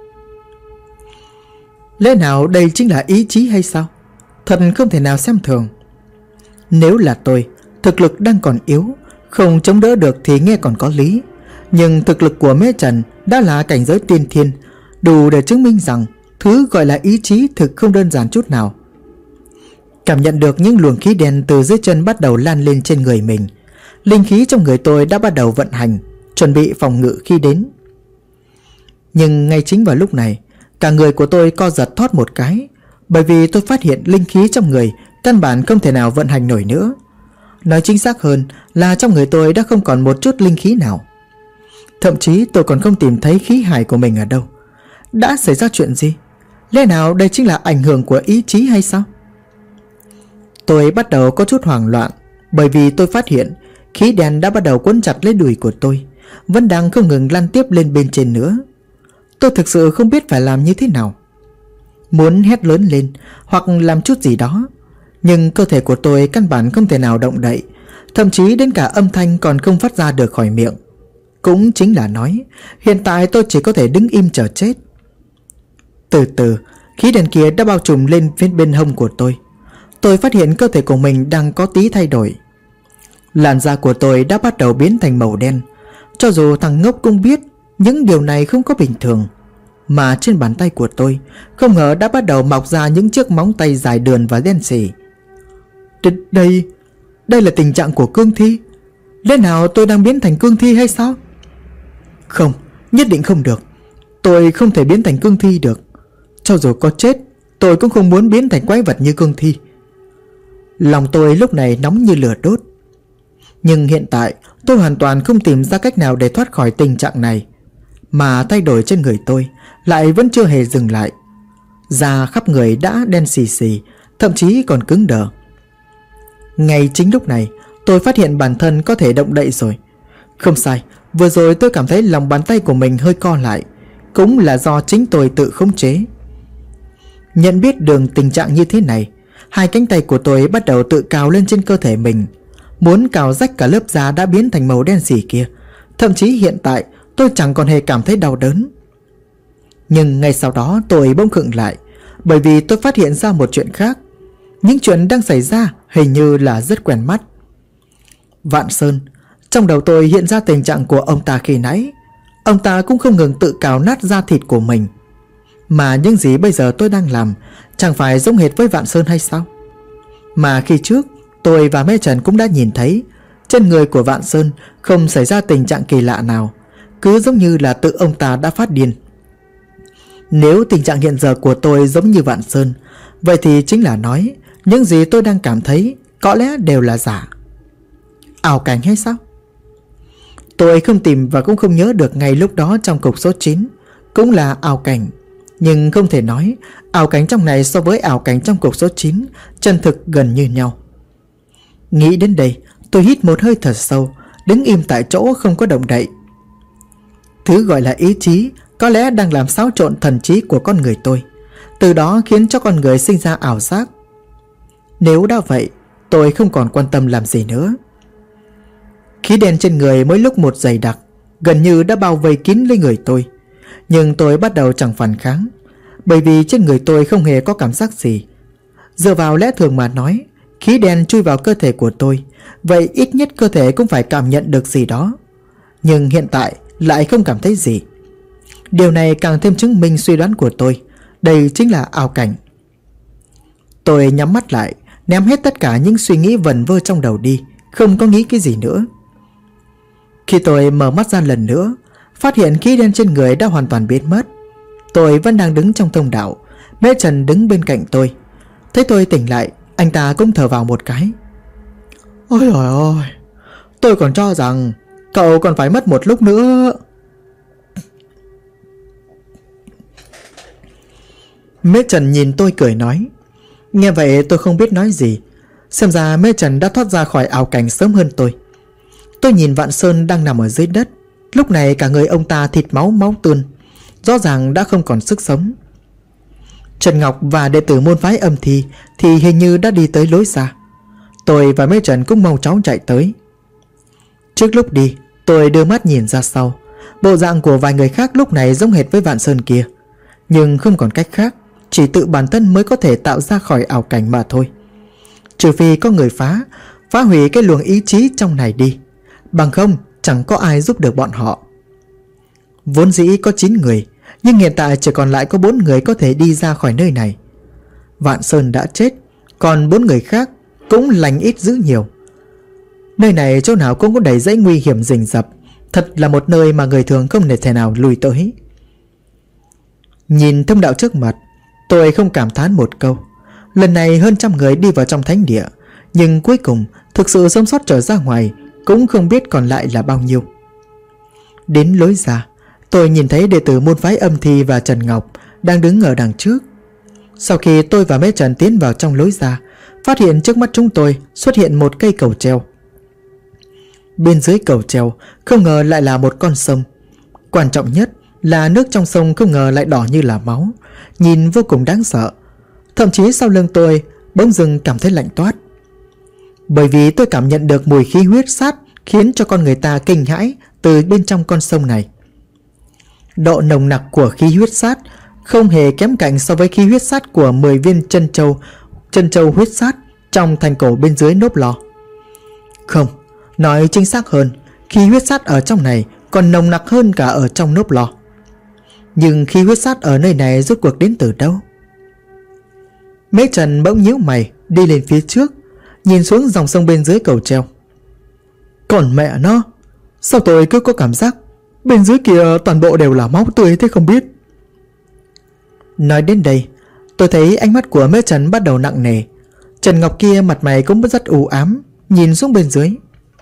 Lẽ nào đây chính là ý chí hay sao? Thật không thể nào xem thường. Nếu là tôi, thực lực đang còn yếu, không chống đỡ được thì nghe còn có lý. Nhưng thực lực của Mễ Trần đã là cảnh giới tiên thiên, đủ để chứng minh rằng thứ gọi là ý chí thực không đơn giản chút nào. Cảm nhận được những luồng khí đen từ dưới chân bắt đầu lan lên trên người mình, linh khí trong người tôi đã bắt đầu vận hành, chuẩn bị phòng ngự khi đến. Nhưng ngay chính vào lúc này, cả người của tôi co giật thót một cái, bởi vì tôi phát hiện linh khí trong người căn bản không thể nào vận hành nổi nữa. Nói chính xác hơn là trong người tôi đã không còn một chút linh khí nào. Thậm chí tôi còn không tìm thấy khí hải của mình ở đâu. Đã xảy ra chuyện gì? Lẽ nào đây chính là ảnh hưởng của ý chí hay sao? Tôi bắt đầu có chút hoảng loạn, bởi vì tôi phát hiện khí đen đã bắt đầu quấn chặt lấy đùi của tôi, vẫn đang không ngừng lăn tiếp lên bên trên nữa. Tôi thực sự không biết phải làm như thế nào. Muốn hét lớn lên hoặc làm chút gì đó, nhưng cơ thể của tôi căn bản không thể nào động đậy, thậm chí đến cả âm thanh còn không phát ra được khỏi miệng. Cũng chính là nói, hiện tại tôi chỉ có thể đứng im chờ chết. Từ từ, khí đen kia đã bao trùm lên phía bên hông của tôi. Tôi phát hiện cơ thể của mình đang có tí thay đổi. Làn da của tôi đã bắt đầu biến thành màu đen. Cho dù thằng ngốc cũng biết những điều này không có bình thường. Mà trên bàn tay của tôi không ngờ đã bắt đầu mọc ra những chiếc móng tay dài đườn và đen xỉ. Đây là tình trạng của cương thi. Lẽ nào tôi đang biến thành cương thi hay sao? Không, nhất định không được. Tôi không thể biến thành cương thi được. Cho dù có chết, tôi cũng không muốn biến thành quái vật như cương thi. Lòng tôi lúc này nóng như lửa đốt. Nhưng hiện tại tôi hoàn toàn không tìm ra cách nào để thoát khỏi tình trạng này. Mà thay đổi trên người tôi lại vẫn chưa hề dừng lại. Da khắp người đã đen xì xì, thậm chí còn cứng đờ. Ngay chính lúc này tôi phát hiện bản thân có thể động đậy rồi. Không sai, vừa rồi tôi cảm thấy lòng bàn tay của mình hơi co lại, cũng là do chính tôi tự khống chế. Nhận biết được tình trạng như thế này, hai cánh tay của tôi bắt đầu tự cào lên trên cơ thể mình, muốn cào rách cả lớp da đã biến thành màu đen xỉ kia. Thậm chí hiện tại tôi chẳng còn hề cảm thấy đau đớn. Nhưng ngay sau đó tôi bỗng khựng lại, bởi vì tôi phát hiện ra một chuyện khác. Những chuyện đang xảy ra hình như là rất quen mắt. Vạn Sơn. Trong đầu tôi hiện ra tình trạng của ông ta khi nãy. Ông ta cũng không ngừng tự cào nát da thịt của mình. Mà những gì bây giờ tôi đang làm chẳng phải giống hệt với Vạn Sơn hay sao? Mà khi trước tôi và Mễ Trần cũng đã nhìn thấy trên người của Vạn Sơn không xảy ra tình trạng kỳ lạ nào, cứ giống như là tự ông ta đã phát điên. Nếu tình trạng hiện giờ của tôi giống như Vạn Sơn, vậy thì chính là nói những gì tôi đang cảm thấy có lẽ đều là giả. Ảo cảnh hay sao? Tôi không tìm và cũng không nhớ được ngày lúc đó trong cục số 9 cũng là ảo cảnh. Nhưng không thể nói ảo cảnh trong này so với ảo cảnh trong cục số 9 chân thực gần như nhau. Nghĩ đến đây, tôi hít một hơi thật sâu, đứng im tại chỗ không có động đậy. Thứ gọi là ý chí có lẽ đang làm xáo trộn thần trí của con người tôi, từ đó khiến cho con người sinh ra ảo giác. Nếu đã vậy, tôi không còn quan tâm làm gì nữa. Khí đen trên người mỗi lúc một dày đặc, gần như đã bao vây kín lấy người tôi. Nhưng tôi bắt đầu chẳng phản kháng, bởi vì trên người tôi không hề có cảm giác gì. Dựa vào lẽ thường mà nói, khí đen chui vào cơ thể của tôi, vậy ít nhất cơ thể cũng phải cảm nhận được gì đó. Nhưng hiện tại lại không cảm thấy gì. Điều này càng thêm chứng minh suy đoán của tôi, đây chính là ảo cảnh. Tôi nhắm mắt lại, ném hết tất cả những suy nghĩ vẩn vơ trong đầu đi, không có nghĩ cái gì nữa. Khi tôi mở mắt ra lần nữa, phát hiện khí đen trên người đã hoàn toàn biến mất. Tôi vẫn đang đứng trong thông đạo. Mễ Trần đứng bên cạnh tôi. Thấy tôi tỉnh lại, anh ta cũng thở vào một cái. Ôi trời ơi, tôi còn cho rằng cậu còn phải mất một lúc nữa. Mễ Trần nhìn tôi cười nói. Nghe vậy tôi không biết nói gì. Xem ra Mễ Trần đã thoát ra khỏi ảo cảnh sớm hơn tôi. Tôi nhìn Vạn Sơn đang nằm ở dưới đất. Lúc này cả người ông ta thịt máu máu tuôn, rõ ràng đã không còn sức sống. Trần Ngọc và đệ tử môn phái Âm Thi thì hình như đã đi tới lối ra. Tôi và Mễ Trần cũng mau chóng chạy tới. Trước lúc đi, tôi đưa mắt nhìn ra sau. Bộ dạng của vài người khác lúc này giống hệt với Vạn Sơn kia, nhưng không còn cách khác, chỉ tự bản thân mới có thể tạo ra khỏi ảo cảnh mà thôi. Trừ phi có người phá hủy cái luồng ý chí trong này đi, bằng không chẳng có ai giúp được bọn họ. Vốn dĩ có 9 người, nhưng hiện tại chỉ còn lại có 4 người có thể đi ra khỏi nơi này. Vạn Sơn đã chết, còn 4 người khác cũng lành ít dữ nhiều. Nơi này chỗ nào cũng có đầy dãy nguy hiểm rình rập, thật là một nơi mà người thường không thể nào lùi tới. Nhìn thông đạo trước mặt, tôi không cảm thán một câu. Lần này hơn 100 người đi vào trong thánh địa, nhưng cuối cùng thực sự sống sót trở ra ngoài cũng không biết còn lại là bao nhiêu. Đến lối ra, tôi nhìn thấy đệ tử môn phái Âm Thi và Trần Ngọc đang đứng ở đằng trước. Sau khi tôi và Mễ Trần tiến vào trong lối ra, phát hiện trước mắt chúng tôi xuất hiện một cây cầu treo. Bên dưới cầu treo không ngờ lại là một con sông. Quan trọng nhất là nước trong sông không ngờ lại đỏ như là máu, nhìn vô cùng đáng sợ. Thậm chí sau lưng tôi bỗng dưng cảm thấy lạnh toát, bởi vì tôi cảm nhận được mùi khí huyết sát khiến cho con người ta kinh hãi từ bên trong con sông này. Độ nồng nặc của khí huyết sát không hề kém cạnh so với khí huyết sát của 10 viên chân châu huyết sát trong thành cổ bên dưới nốp lò. Không, nói chính xác hơn, khí huyết sát ở trong này còn nồng nặc hơn cả ở trong nốp lò. Nhưng khí huyết sát ở nơi này rốt cuộc đến từ đâu? Mễ Trần bỗng nhíu mày đi lên phía trước, nhìn xuống dòng sông bên dưới cầu treo. Còn mẹ nó, sao tôi cứ có cảm giác bên dưới kia toàn bộ đều là máu tươi thế không biết. Nói đến đây, tôi thấy ánh mắt của Mễ Trần bắt đầu nặng nề. Trần Ngọc kia mặt mày cũng rất u ám, nhìn xuống bên dưới.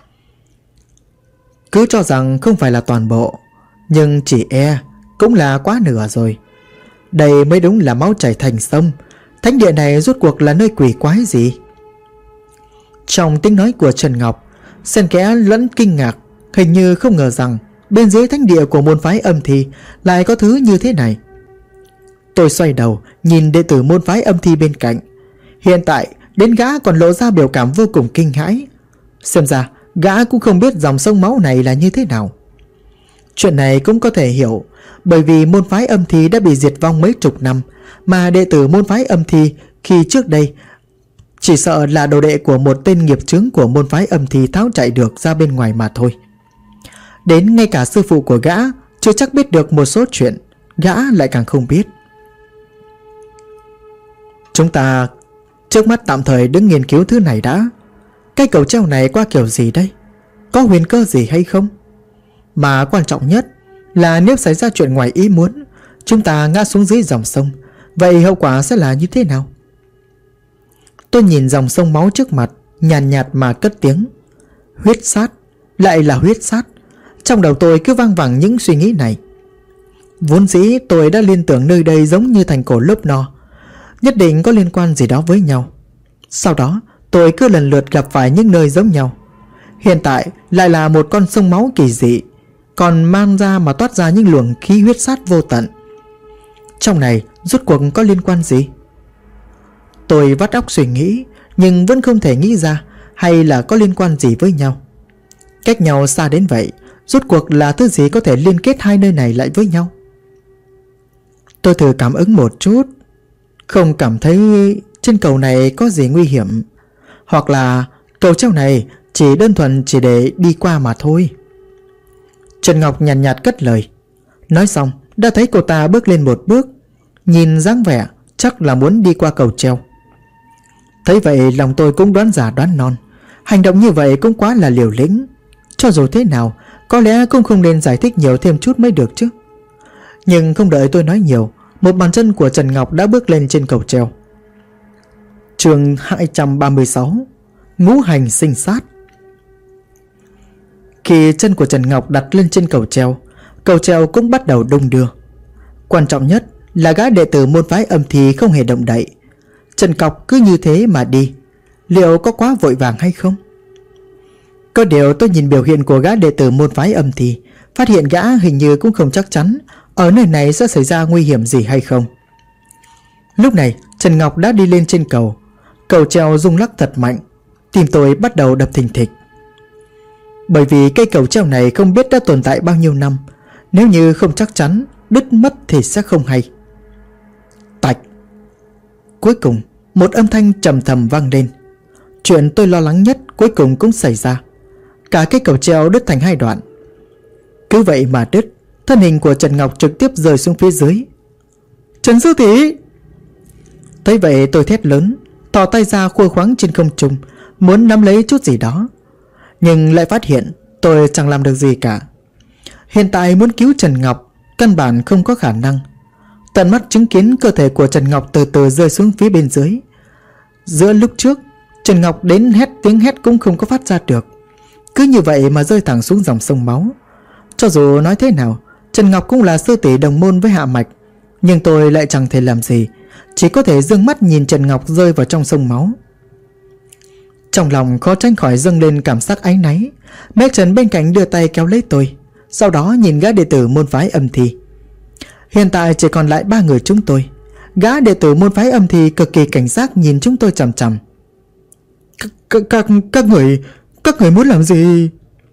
Cứ cho rằng không phải là toàn bộ, nhưng chỉ cũng là quá nửa rồi. Đây mới đúng là máu chảy thành sông. Thánh địa này rốt cuộc là nơi quỷ quái gì? Trong tiếng nói của Trần Ngọc xen kẽ lẫn kinh ngạc, hình như không ngờ rằng bên dưới thánh địa của môn phái Âm Thi lại có thứ như thế này. Tôi xoay đầu nhìn đệ tử môn phái Âm Thi bên cạnh. Hiện tại đến gã còn lộ ra biểu cảm vô cùng kinh hãi. Xem ra gã cũng không biết dòng sông máu này là như thế nào. Chuyện này cũng có thể hiểu, bởi vì môn phái Âm Thi đã bị diệt vong mấy chục năm, mà đệ tử môn phái Âm Thi khi trước đây chỉ sợ là đồ đệ của một tên nghiệp chướng của môn phái Âm Thi tháo chạy được ra bên ngoài mà thôi. Đến ngay cả sư phụ của gã chưa chắc biết được một số chuyện, gã lại càng không biết. Chúng ta trước mắt tạm thời đứng nghiên cứu thứ này đã. Cái cầu treo này qua kiểu gì đây? Có huyền cơ gì hay không? Mà quan trọng nhất là nếu xảy ra chuyện ngoài ý muốn, chúng ta ngã xuống dưới dòng sông, vậy hậu quả sẽ là như thế nào? Tôi nhìn dòng sông máu trước mặt, nhàn nhạt mà cất tiếng. Huyết sát, lại là huyết sát. Trong đầu tôi cứ văng vẳng những suy nghĩ này. Vốn dĩ tôi đã liên tưởng nơi đây giống như thành cổ Lốp No, nhất định có liên quan gì đó với nhau. Sau đó tôi cứ lần lượt gặp phải những nơi giống nhau. Hiện tại lại là một con sông máu kỳ dị, còn mang ra mà toát ra những luồng khí huyết sát vô tận. Trong này rốt cuộc có liên quan gì? Tôi vắt óc suy nghĩ, nhưng vẫn không thể nghĩ ra hay là có liên quan gì với nhau. Cách nhau xa đến vậy, rốt cuộc là thứ gì có thể liên kết hai nơi này lại với nhau? Tôi thử cảm ứng một chút, không cảm thấy trên cầu này có gì nguy hiểm, hoặc là cầu treo này chỉ đơn thuần chỉ để đi qua mà thôi. Trần Ngọc nhàn nhạt cất lời. Nói xong đã thấy cô ta bước lên một bước, nhìn dáng vẻ chắc là muốn đi qua cầu treo. Thấy vậy lòng tôi cũng đoán giả đoán non, hành động như vậy cũng quá là liều lĩnh. Cho dù thế nào, có lẽ cũng không nên giải thích nhiều thêm chút mới được chứ. Nhưng không đợi tôi nói nhiều, một bàn chân của Trần Ngọc đã bước lên trên cầu treo. Chương 236, Ngũ hành sinh sát. Khi chân của Trần Ngọc đặt lên trên cầu treo cũng bắt đầu đung đưa. Quan trọng nhất là gã đệ tử môn phái Âm Thì không hề động đậy. Trần Ngọc cứ như thế mà đi, liệu có quá vội vàng hay không? Có điều tôi nhìn biểu hiện của gã đệ tử môn phái Âm Thì, phát hiện gã hình như cũng không chắc chắn ở nơi này sẽ xảy ra nguy hiểm gì hay không. Lúc này Trần Ngọc đã đi lên trên cầu. Cầu treo rung lắc thật mạnh, tim tôi bắt đầu đập thình thịch. Bởi vì cây cầu treo này không biết đã tồn tại bao nhiêu năm, nếu như không chắc chắn đứt mất thì sẽ không hay. Tạch. Cuối cùng một âm thanh trầm thầm vang lên. Chuyện tôi lo lắng nhất cuối cùng cũng xảy ra. Cả cây cầu treo đứt thành hai đoạn. Cứ vậy mà đứt, thân hình của Trần Ngọc trực tiếp rơi xuống phía dưới. Trần sư tỷ! Thấy vậy tôi thét lớn, thò tay ra khua khoáng trên không trung, muốn nắm lấy chút gì đó, nhưng lại phát hiện tôi chẳng làm được gì cả. Hiện tại muốn cứu Trần Ngọc căn bản không có khả năng. Tận mắt chứng kiến cơ thể của Trần Ngọc từ từ rơi xuống phía bên dưới. Giữa lúc trước Trần Ngọc đến tiếng hét cũng không có phát ra được, cứ như vậy mà rơi thẳng xuống dòng sông máu. Cho dù nói thế nào, Trần Ngọc cũng là sư tỷ đồng môn với Hạ Mạch, nhưng tôi lại chẳng thể làm gì, chỉ có thể dương mắt nhìn Trần Ngọc rơi vào trong sông máu. Trong lòng khó tránh khỏi dâng lên cảm giác áy náy. Mẹ Trần bên cạnh đưa tay kéo lấy tôi, sau đó nhìn gã đệ tử môn phái Âm Thì. Hiện tại chỉ còn lại 3 người chúng tôi. Gã đệ tử môn phái Âm Thì cực kỳ cảnh giác nhìn chúng tôi chằm chằm. Các người muốn làm gì?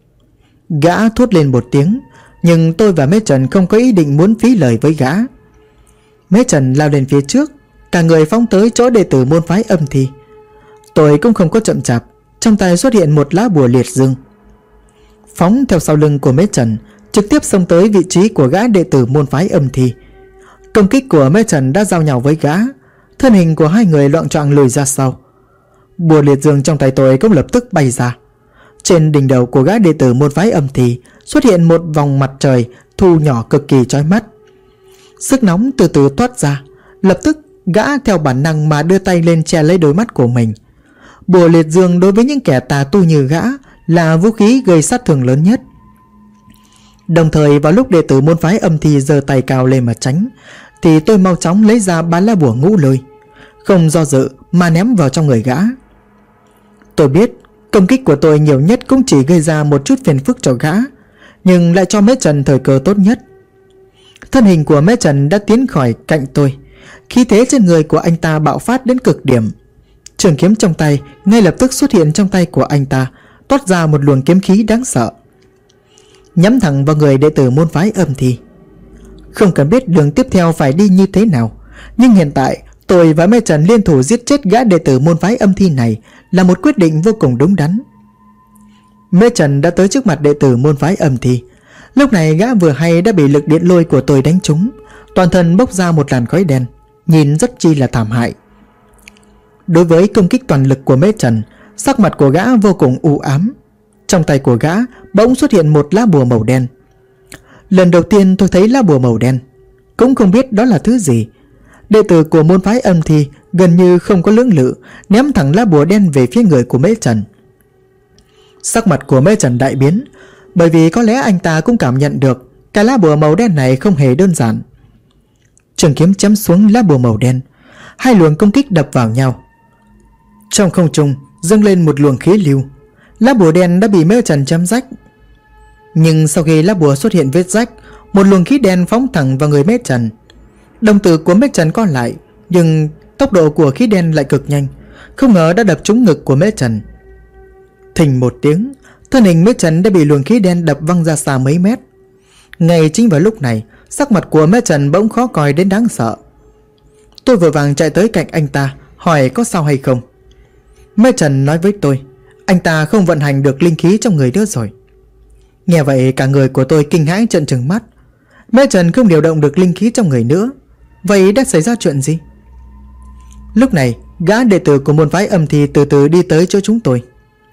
Gã thốt lên một tiếng, nhưng tôi và Mẹ Trần không có ý định muốn phí lời với gã. Mẹ Trần lao lên phía trước, cả người phóng tới chỗ đệ tử môn phái Âm Thì. Tôi cũng không có chậm chạp, trong tay xuất hiện một lá bùa liệt dương, phóng theo sau lưng của Mễ Trần, trực tiếp xông tới vị trí của gã đệ tử môn phái Âm Thì. Công kích của Mễ Trần đã giao nhau với gã, thân hình của hai người loạng choạng lùi ra sau. Bùa liệt dương trong tay tôi cũng lập tức bay ra. Trên đỉnh đầu của gã đệ tử môn phái Âm Thì xuất hiện một vòng mặt trời thu nhỏ cực kỳ chói mắt. Sức nóng từ từ toát ra, lập tức gã theo bản năng mà đưa tay lên che lấy đôi mắt của mình. Bùa liệt dương đối với những kẻ tà tu như gã là vũ khí gây sát thương lớn nhất. Đồng thời vào lúc đệ tử môn phái Âm Thì giơ tay cao lên mà tránh, thì tôi mau chóng lấy ra 3 lá bùa ngũ lôi, không do dự mà ném vào trong người gã. Tôi biết công kích của tôi nhiều nhất cũng chỉ gây ra một chút phiền phức cho gã, nhưng lại cho Mễ Trần thời cơ tốt nhất. Thân hình của Mễ Trần đã tiến khỏi cạnh tôi, khí thế trên người của anh ta bạo phát đến cực điểm. Trường kiếm trong tay ngay lập tức xuất hiện trong tay của anh ta, toát ra một luồng kiếm khí đáng sợ, nhắm thẳng vào người đệ tử môn phái Âm Thì. Không cần biết đường tiếp theo phải đi như thế nào, nhưng hiện tại tôi và Mẹ Trần liên thủ giết chết gã đệ tử môn phái Âm Thì này là một quyết định vô cùng đúng đắn. Mẹ Trần đã tới trước mặt đệ tử môn phái Âm Thì. Lúc này gã vừa hay đã bị lực điện lôi của tôi đánh trúng, toàn thân bốc ra một làn khói đen, nhìn rất chi là thảm hại. Đối với công kích toàn lực của Mễ Trần, sắc mặt của gã vô cùng u ám. Trong tay của gã bỗng xuất hiện một lá bùa màu đen. Lần đầu tiên tôi thấy lá bùa màu đen, cũng không biết đó là thứ gì. Đệ tử của môn phái Âm Thì gần như không có lưỡng lự, ném thẳng lá bùa đen về phía người của Mễ Trần. Sắc mặt của Mễ Trần đại biến, bởi vì có lẽ anh ta cũng cảm nhận được cái lá bùa màu đen này không hề đơn giản. Trường kiếm chém xuống lá bùa màu đen, hai luồng công kích đập vào nhau. Trong không trung dâng lên một luồng khí lưu, lá bùa đen đã bị Mễ Trần chém rách. Nhưng sau khi lá bùa xuất hiện vết rách, một luồng khí đen phóng thẳng vào người Mễ Trần. Đồng tử của Mễ Trần co lại, nhưng tốc độ của khí đen lại cực nhanh, không ngờ đã đập trúng ngực của Mễ Trần. Thình một tiếng, Thân hình Mễ Trần đã bị luồng khí đen đập văng ra xa mấy mét. Ngay chính vào lúc này, sắc mặt của Mễ Trần bỗng khó coi đến đáng sợ. Tôi vội vàng chạy tới cạnh anh ta, hỏi có sao hay không. Mễ Trần nói với tôi, anh ta không vận hành được linh khí trong người nữa rồi. Nghe vậy cả người của tôi kinh hãi trợn trừng mắt. Mễ Trần không điều động được linh khí trong người nữa. Vậy đã xảy ra chuyện gì? Lúc này gã đệ tử của môn phái Âm Thi từ từ đi tới chỗ chúng tôi.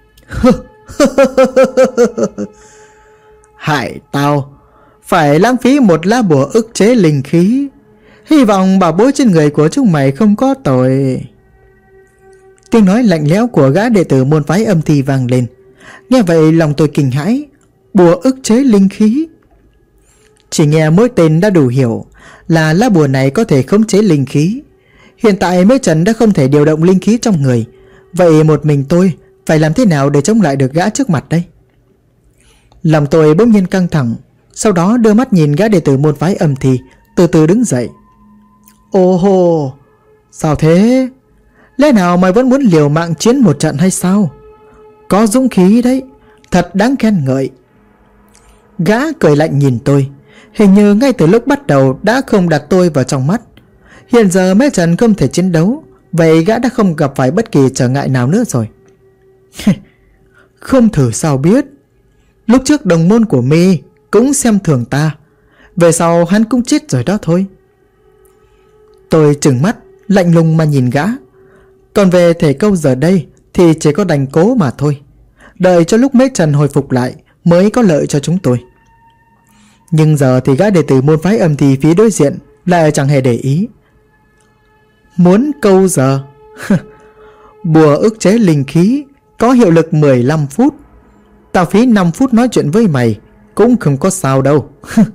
Hại tao, phải lãng phí một lá bùa ức chế linh khí. Hy vọng bảo bối trên người của chúng mày không có tội. Tiếng nói lạnh lẽo của gã đệ tử môn phái Âm Thi vang lên. Nghe vậy lòng tôi kinh hãi. Bùa ức chế linh khí. Chỉ nghe mỗi tên đã đủ hiểu là lá bùa này có thể khống chế linh khí. Hiện tại Mễ Trần đã không thể điều động linh khí trong người. Vậy một mình tôi phải làm thế nào để chống lại được gã trước mặt đây? Lòng tôi bỗng nhiên căng thẳng. Sau đó đưa mắt nhìn gã đệ tử môn phái Âm Thi từ từ đứng dậy. Ô hô, sao thế? Lẽ nào mày vẫn muốn liều mạng chiến một trận hay sao? Có dũng khí đấy, thật đáng khen ngợi. Gã cười lạnh nhìn tôi. Hình như ngay từ lúc bắt đầu đã không đặt tôi vào trong mắt. Hiện giờ Mễ Trần không thể chiến đấu, vậy gã đã không gặp phải bất kỳ trở ngại nào nữa rồi. Không thử sao biết. Lúc trước đồng môn của mi cũng xem thường ta, về sau hắn cũng chết rồi đó thôi. Tôi trừng mắt lạnh lùng mà nhìn gã. Còn về thể câu giờ đây thì chỉ có đành cố mà thôi. Đợi cho lúc Mễ Trần hồi phục lại mới có lợi cho chúng tôi. Nhưng giờ thì gã đệ tử môn phái Âm Thi phía đối diện lại chẳng hề để ý. Muốn câu giờ? Bùa ức chế linh khí có hiệu lực 15 phút. Tao phí 5 phút nói chuyện với mày cũng không có sao đâu.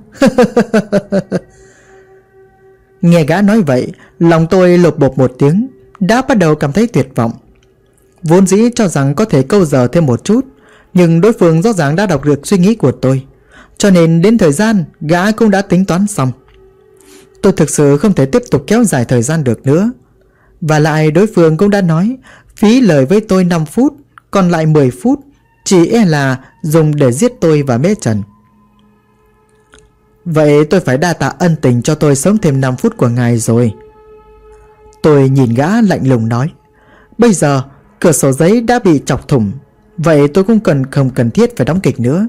Nghe gã nói vậy, lòng tôi lột bột một tiếng, đã bắt đầu cảm thấy tuyệt vọng. Vốn dĩ cho rằng có thể câu giờ thêm một chút, nhưng đối phương rõ ràng đã đọc được suy nghĩ của tôi, cho nên đến thời gian gã cũng đã tính toán xong. Tôi thực sự không thể tiếp tục kéo dài thời gian được nữa. Và lại đối phương cũng đã nói phí lời với tôi 5 phút, còn lại 10 phút chỉ e là dùng để giết tôi và Mễ Trần. Vậy tôi phải đa tạ ân tình cho tôi sống thêm 5 phút của ngài rồi. Tôi nhìn gã lạnh lùng nói. Bây giờ cửa sổ giấy đã bị chọc thủng, vậy tôi cũng không cần thiết phải đóng kịch nữa.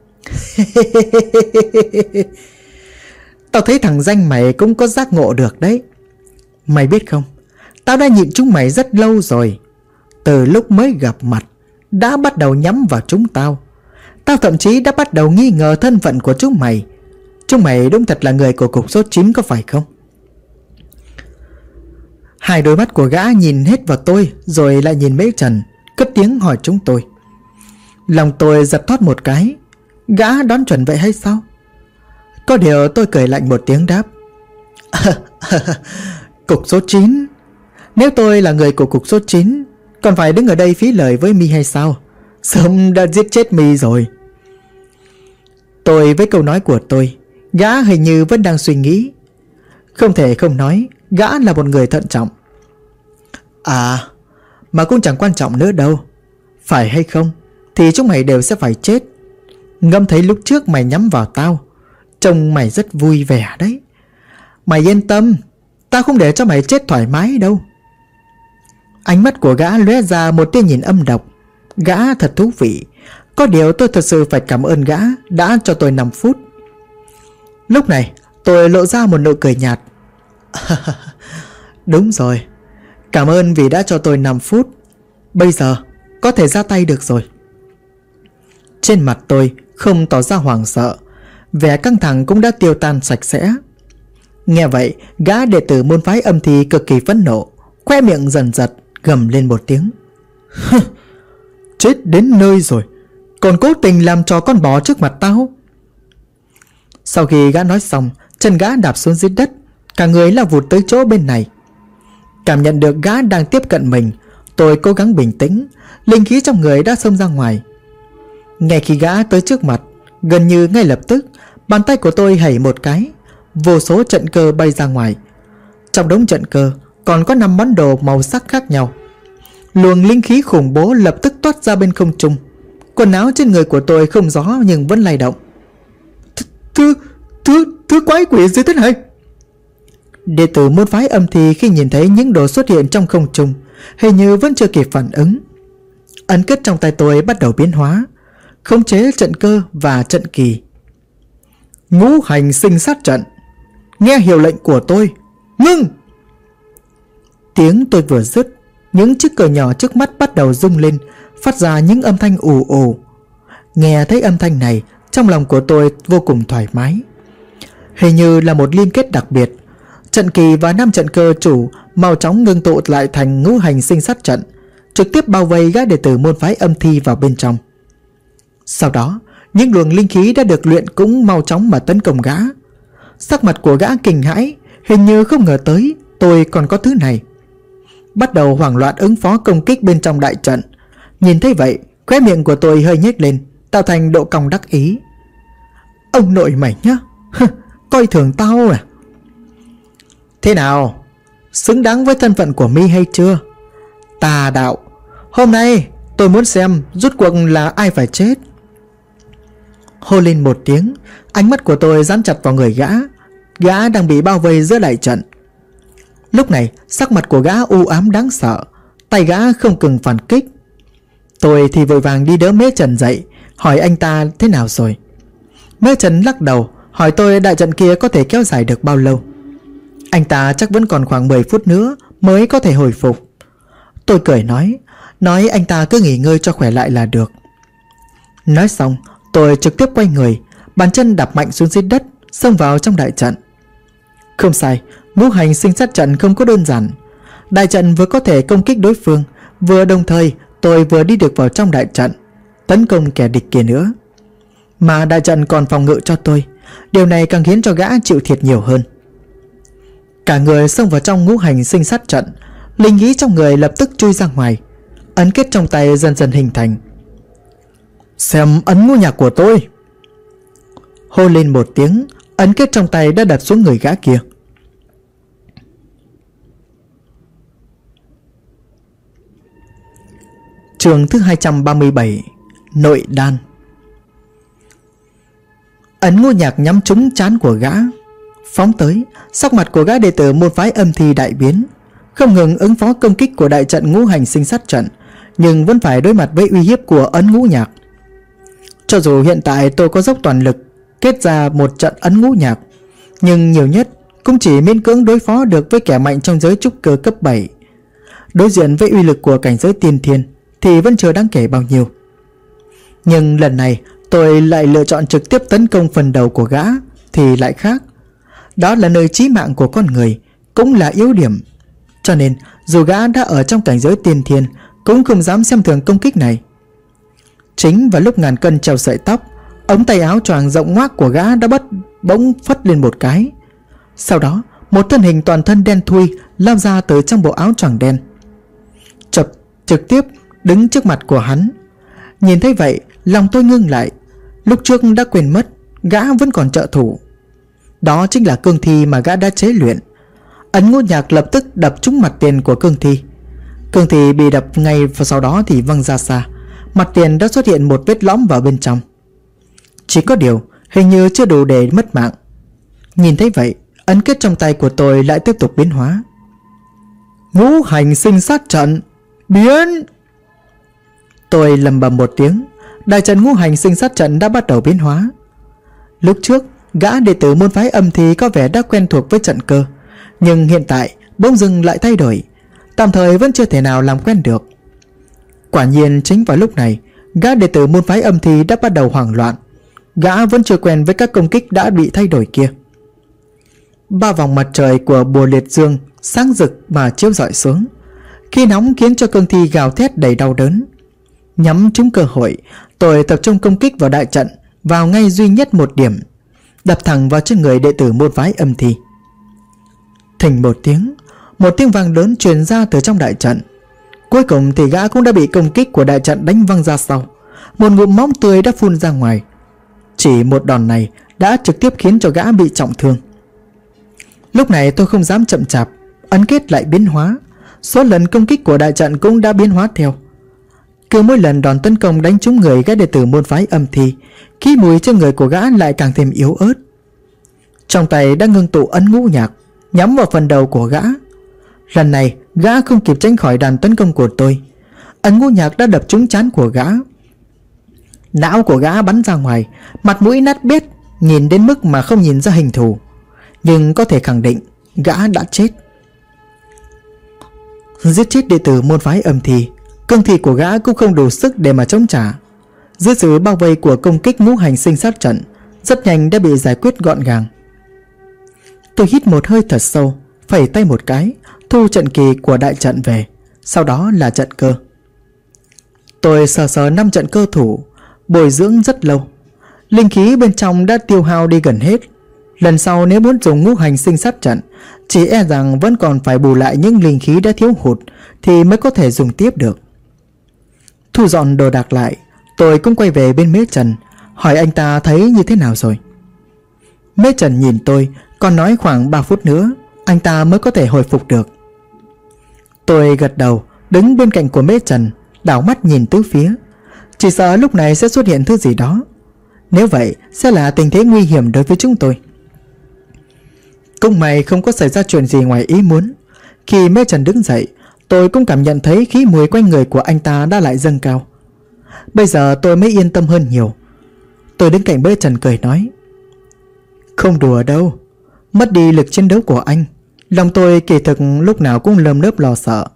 Tao thấy thằng danh mày cũng có giác ngộ được đấy. Mày biết không, tao đã nhịn chúng mày rất lâu rồi. Từ lúc mới gặp mặt đã bắt đầu nhắm vào chúng tao. Tao thậm chí đã bắt đầu nghi ngờ thân phận của chúng mày. Chúng mày đúng thật là người của cục số 9 có phải không? Hai đôi mắt của gã nhìn hết vào tôi, rồi lại nhìn Mễ Trần, cất tiếng hỏi chúng tôi. Lòng tôi giật thót một cái. Gã đoán chuẩn vậy hay sao? Có điều tôi cười lạnh một tiếng đáp. Cục số 9? Nếu tôi là người của cục số 9, còn phải đứng ở đây phí lời với mi hay sao? Sớm đã giết chết mi rồi. Tôi với câu nói của tôi, gã hình như vẫn đang suy nghĩ. Không thể không nói, gã là một người thận trọng. À, mà cũng chẳng quan trọng nữa đâu. Phải hay không thì chúng mày đều sẽ phải chết. Ngâm thấy lúc trước mày nhắm vào tao, trông mày rất vui vẻ đấy. Mày yên tâm, tao không để cho mày chết thoải mái đâu. Ánh mắt của gã lóe ra một tia nhìn âm độc. Gã thật thú vị. Có điều tôi thật sự phải cảm ơn gã đã cho tôi 5 phút. Lúc này tôi lộ ra một nụ cười nhạt. Đúng rồi, cảm ơn vì đã cho tôi 5 phút. Bây giờ có thể ra tay được rồi. Trên mặt tôi không tỏ ra hoảng sợ, vẻ căng thẳng cũng đã tiêu tan sạch sẽ. Nghe vậy, gã đệ tử môn phái Âm Thi cực kỳ phẫn nộ, khoe miệng dần giật, gầm lên một tiếng. Chết đến nơi rồi, còn cố tình làm trò con bò trước mặt tao. Sau khi gã nói xong, chân gã đạp xuống dưới đất, cả người lao vụt tới chỗ bên này. Cảm nhận được gã đang tiếp cận mình, tôi cố gắng bình tĩnh. Linh khí trong người đã xông ra ngoài. Ngay khi gã tới trước mặt, gần như ngay lập tức, bàn tay của tôi hẩy một cái, vô số trận cơ bay ra ngoài. Trong đống trận cơ còn có 5 món đồ màu sắc khác nhau. Luồng linh khí khủng bố lập tức toát ra bên không trung. Quần áo trên người của tôi không gió nhưng vẫn lay động. Thứ quái quỷ gì thế này? Đệ tử môn phái âm thi khi nhìn thấy những đồ xuất hiện trong không trung hình như vẫn chưa kịp phản ứng. Ấn kết trong tay tôi bắt đầu biến hóa, khống chế trận cơ và trận kỳ. Ngũ hành sinh sát trận. Nghe hiệu lệnh của tôi, ngưng! Tiếng tôi vừa dứt, những chiếc cờ nhỏ trước mắt bắt đầu rung lên, phát ra những âm thanh ù ù. Nghe thấy âm thanh này, trong lòng của tôi vô cùng thoải mái. Hình như là một liên kết đặc biệt. Trận kỳ và 5 trận cơ chủ mau chóng ngưng tụ lại thành ngũ hành sinh sát trận, trực tiếp bao vây gã đệ tử môn phái âm thi vào bên trong. Sau đó, những luồng linh khí đã được luyện cũng mau chóng mà tấn công gã. Sắc mặt của gã kinh hãi, hình như không ngờ tới tôi còn có thứ này. Bắt đầu hoảng loạn ứng phó công kích bên trong đại trận. Nhìn thấy vậy, khóe miệng của tôi hơi nhếch lên, tạo thành độ cong đắc ý. Ông nội mày nhá, coi thường tao à? Thế nào, xứng đáng với thân phận của mi hay chưa? Tà đạo, hôm nay tôi muốn xem rút cuộc là ai phải chết. Hô lên một tiếng, ánh mắt của tôi dán chặt vào người gã. Gã đang bị bao vây giữa đại trận. Lúc này sắc mặt của gã u ám đáng sợ, tay gã không ngừng phản kích. Tôi thì vội vàng đi đỡ Mễ Trần dậy, hỏi anh ta thế nào rồi. Mễ Trần lắc đầu, hỏi tôi đại trận kia có thể kéo dài được bao lâu. Anh ta chắc vẫn còn khoảng 10 phút nữa mới có thể hồi phục. Tôi cười nói anh ta cứ nghỉ ngơi cho khỏe lại là được. Nói xong, tôi trực tiếp quay người, bàn chân đạp mạnh xuống dưới đất, xông vào trong đại trận. Không sai, ngũ hành sinh sát trận không có đơn giản. Đại trận vừa có thể công kích đối phương, vừa đồng thời tôi vừa đi được vào trong đại trận, tấn công kẻ địch kia nữa. Mà đại trận còn phòng ngự cho tôi. Điều này càng khiến cho gã chịu thiệt nhiều hơn. Cả người xông vào trong ngũ hành sinh sát trận, linh khí trong người lập tức chui ra ngoài. Ấn kết trong tay dần dần hình thành. Xem ấn ngũ nhạc của tôi. Hô lên một tiếng, ấn kết trong tay đã đặt xuống người gã kia. Chương thứ 237, Nội đan. Ấn ngũ nhạc nhắm trúng trán của gã, phóng tới. Sắc mặt của gã đệ tử môn phái âm thi đại biến, không ngừng ứng phó công kích của đại trận ngũ hành sinh sát trận, nhưng vẫn phải đối mặt với uy hiếp của ấn ngũ nhạc. Cho dù hiện tại tôi có dốc toàn lực kết ra một trận ấn ngũ nhạc, nhưng nhiều nhất cũng chỉ miễn cưỡng đối phó được với kẻ mạnh trong giới trúc cơ cấp 7. Đối diện với uy lực của cảnh giới tiên thiên thì vẫn chưa đáng kể bao nhiêu. Nhưng lần này tôi lại lựa chọn trực tiếp tấn công phần đầu của gã thì lại khác. Đó là nơi chí mạng của con người, cũng là yếu điểm. Cho nên dù gã đã ở trong cảnh giới tiên thiên cũng không dám xem thường công kích này. Chính vào lúc ngàn cân treo sợi tóc, ống tay áo choàng rộng ngoác của gã đã bỗng phất lên một cái. Sau đó một thân hình toàn thân đen thui lao ra từ trong bộ áo choàng đen, trực tiếp đứng trước mặt của hắn. Nhìn thấy vậy, lòng tôi ngưng lại. Lúc trước đã quên mất gã vẫn còn trợ thủ. Đó chính là cương thi mà gã đã chế luyện. Ấn ngũ nhạc lập tức đập trúng mặt tiền của cương thi. Cương thi bị đập ngay và sau đó thì văng ra xa. Mặt tiền đã xuất hiện một vết lõm vào bên trong. Chỉ có điều hình như chưa đủ để mất mạng. Nhìn thấy vậy, ấn kết trong tay của tôi lại tiếp tục biến hóa. Ngũ hành sinh sát trận biến. Tôi lầm bầm một tiếng. Đại trận ngũ hành sinh sát trận đã bắt đầu biến hóa. Lúc trước gã đệ tử môn phái âm thì có vẻ đã quen thuộc với trận cơ, nhưng hiện tại bỗng dưng lại thay đổi. Tạm thời vẫn chưa thể nào làm quen được. Quả nhiên chính vào lúc này, gã đệ tử môn phái âm thì đã bắt đầu hoảng loạn. Gã vẫn chưa quen với các công kích đã bị thay đổi kia. 3 vòng mặt trời của bùa liệt dương sáng rực mà chiếu rọi xuống. Khi nóng khiến cho cương thi gào thét đầy đau đớn. Nhắm trúng cơ hội, tôi tập trung công kích vào đại trận, vào ngay duy nhất một điểm, đập thẳng vào trên người đệ tử môn phái âm thi. Thình một tiếng vang lớn truyền ra từ trong đại trận. Cuối cùng thì gã cũng đã bị công kích của đại trận đánh văng ra sau. Một ngụm máu tươi đã phun ra ngoài. Chỉ một đòn này đã trực tiếp khiến cho gã bị trọng thương. Lúc này tôi không dám chậm chạp, ấn kết lại biến hóa. Số lần công kích của đại trận cũng đã biến hóa theo. Cứ mỗi lần đòn tấn công đánh trúng người gã đệ tử môn phái Âm Thi, khí mùi trên người của gã lại càng thêm yếu ớt. Trong tay đã ngưng tụ ấn ngũ nhạc nhắm vào phần đầu của gã. Lần này gã không kịp tránh khỏi đòn tấn công của tôi. Ấn ngũ nhạc đã đập trúng trán của gã. Não của gã bắn ra ngoài, mặt mũi nát bét, nhìn đến mức mà không nhìn ra hình thù. Nhưng có thể khẳng định gã đã chết. Giết chết đệ tử môn phái Âm Thi, cương thi của gã cũng không đủ sức để mà chống trả. Dưới sự bao vây của công kích ngũ hành sinh sát trận, rất nhanh đã bị giải quyết gọn gàng. Tôi hít một hơi thật sâu, phẩy tay một cái, thu trận kỳ của đại trận về. Sau đó là trận cơ. Tôi sờ 5 trận cơ thủ, bồi dưỡng rất lâu. Linh khí bên trong đã tiêu hao đi gần hết. Lần sau nếu muốn dùng ngũ hành sinh sát trận, chỉ e rằng vẫn còn phải bù lại những linh khí đã thiếu hụt thì mới có thể dùng tiếp được. Thu dọn đồ đạc lại, tôi cũng quay về bên Mễ Trần, hỏi anh ta thấy như thế nào rồi. Mễ Trần nhìn tôi, còn nói khoảng 3 phút nữa anh ta mới có thể hồi phục được. Tôi gật đầu, đứng bên cạnh của Mễ Trần, đảo mắt nhìn tứ phía. Chỉ sợ lúc này sẽ xuất hiện thứ gì đó. Nếu vậy sẽ là tình thế nguy hiểm đối với chúng tôi. Cũng may không có xảy ra chuyện gì ngoài ý muốn. Khi Mễ Trần đứng dậy, tôi cũng cảm nhận thấy khí mùi quanh người của anh ta đã lại dâng cao. Bây giờ tôi mới yên tâm hơn nhiều. Tôi đứng cạnh Mễ Trần cười nói: không đùa đâu, mất đi lực chiến đấu của anh, lòng tôi kỳ thực lúc nào cũng lơm lớp lo sợ.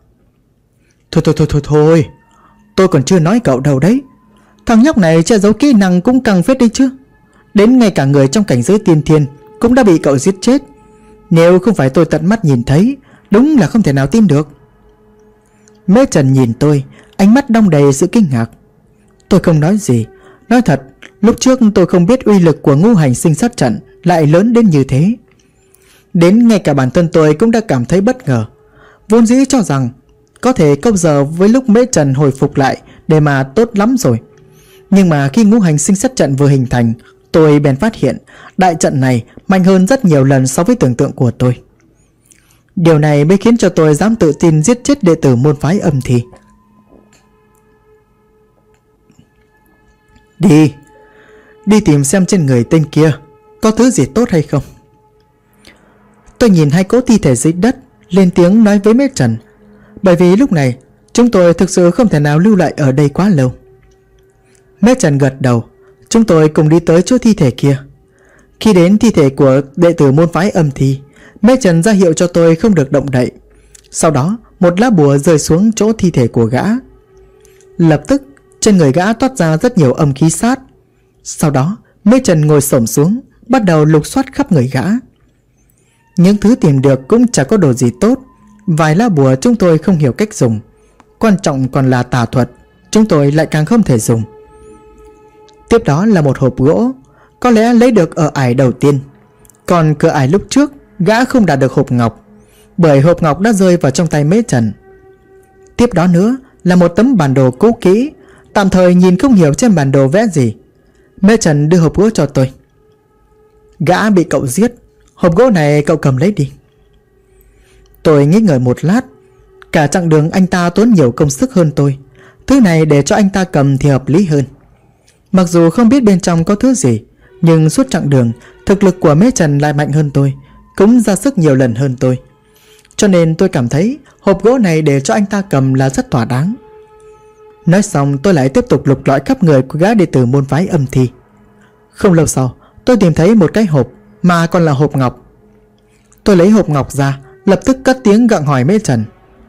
Thôi, tôi còn chưa nói cậu đâu đấy. Thằng nhóc này che giấu kỹ năng cũng căng phết đi chứ. Đến ngay cả người trong cảnh giới tiên thiên cũng đã bị cậu giết chết. Nếu không phải tôi tận mắt nhìn thấy, đúng là không thể nào tin được. Mễ Trần nhìn tôi, ánh mắt đong đầy sự kinh ngạc. Tôi không nói gì. Nói thật, lúc trước tôi không biết uy lực của ngũ hành sinh sát trận lại lớn đến như thế. Đến ngay cả bản thân tôi cũng đã cảm thấy bất ngờ. Vốn dĩ cho rằng có thể câu giờ với lúc Mễ Trần hồi phục lại để mà tốt lắm rồi. Nhưng mà khi ngũ hành sinh sát trận vừa hình thành, tôi bèn phát hiện đại trận này mạnh hơn rất nhiều lần so với tưởng tượng của tôi. Điều này mới khiến cho tôi dám tự tin giết chết đệ tử môn phái Âm Thi. Đi tìm xem trên người tên kia có thứ gì tốt hay không. Tôi nhìn hai cỗ thi thể dưới đất, lên tiếng nói với Mễ Trần. Bởi vì lúc này chúng tôi thực sự không thể nào lưu lại ở đây quá lâu. Mễ Trần gật đầu. Chúng tôi cùng đi tới chỗ thi thể kia. Khi đến thi thể của đệ tử môn phái Âm Thi, Mễ Trần ra hiệu cho tôi không được động đậy. Sau đó một lá bùa rơi xuống chỗ thi thể của gã. Lập tức trên người gã toát ra rất nhiều âm khí sát. Sau đó Mễ Trần ngồi xổm xuống, bắt đầu lục soát khắp người gã. Những thứ tìm được cũng chẳng có đồ gì tốt. Vài lá bùa chúng tôi không hiểu cách dùng. Quan trọng còn là tà thuật, chúng tôi lại càng không thể dùng. Tiếp đó là một hộp gỗ, có lẽ lấy được ở ải đầu tiên. Còn cửa ải lúc trước gã không đạt được hộp ngọc, bởi hộp ngọc đã rơi vào trong tay Mễ Trần. Tiếp đó nữa là một tấm bản đồ cũ kỹ, tạm thời nhìn không hiểu trên bản đồ vẽ gì. Mễ Trần đưa hộp gỗ cho tôi. Gã bị cậu giết, hộp gỗ này cậu cầm lấy đi. Tôi nghĩ ngợi một lát. Cả chặng đường anh ta tốn nhiều công sức hơn tôi, thứ này để cho anh ta cầm thì hợp lý hơn. Mặc dù không biết bên trong có thứ gì, nhưng suốt chặng đường thực lực của Mễ Trần lại mạnh hơn tôi, cũng ra sức nhiều lần hơn tôi. Cho nên tôi cảm thấy hộp gỗ này để cho anh ta cầm là rất thỏa đáng. Nói xong tôi lại tiếp tục lục lọi khắp người của gã đệ tử môn phái Âm Thi. Không lâu sau tôi tìm thấy một cái hộp, mà còn là hộp ngọc. Tôi lấy hộp ngọc ra, lập tức cất tiếng gặng hỏi Mễ Trần.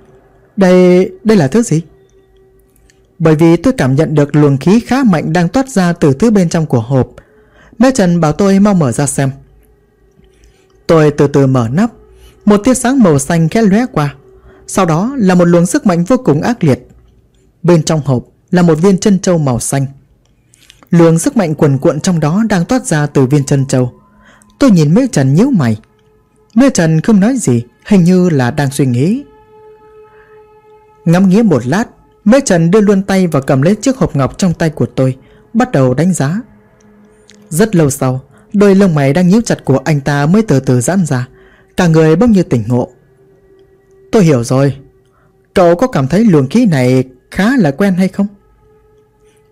Đây là thứ gì? Bởi vì tôi cảm nhận được luồng khí khá mạnh đang toát ra từ thứ bên trong của hộp. Mễ Trần bảo tôi mau mở ra xem. Tôi từ từ mở nắp. Một tia sáng màu xanh khẽ lóe qua. Sau đó là một luồng sức mạnh vô cùng ác liệt. Bên trong hộp là một viên chân châu màu xanh. Luồng sức mạnh cuồn cuộn trong đó đang toát ra từ viên chân châu. Tôi nhìn Mễ Trần nhíu mày. Mễ Trần không nói gì, hình như là đang suy nghĩ. Ngắm nghía một lát, Mễ Trần đưa luôn tay và cầm lấy chiếc hộp ngọc trong tay của tôi, bắt đầu đánh giá. Rất lâu sau, đôi lông mày đang nhíu chặt của anh ta mới từ từ giãn ra, cả người bỗng như tỉnh ngộ. Tôi hiểu rồi. Cậu có cảm thấy luồng khí này khá là quen hay không?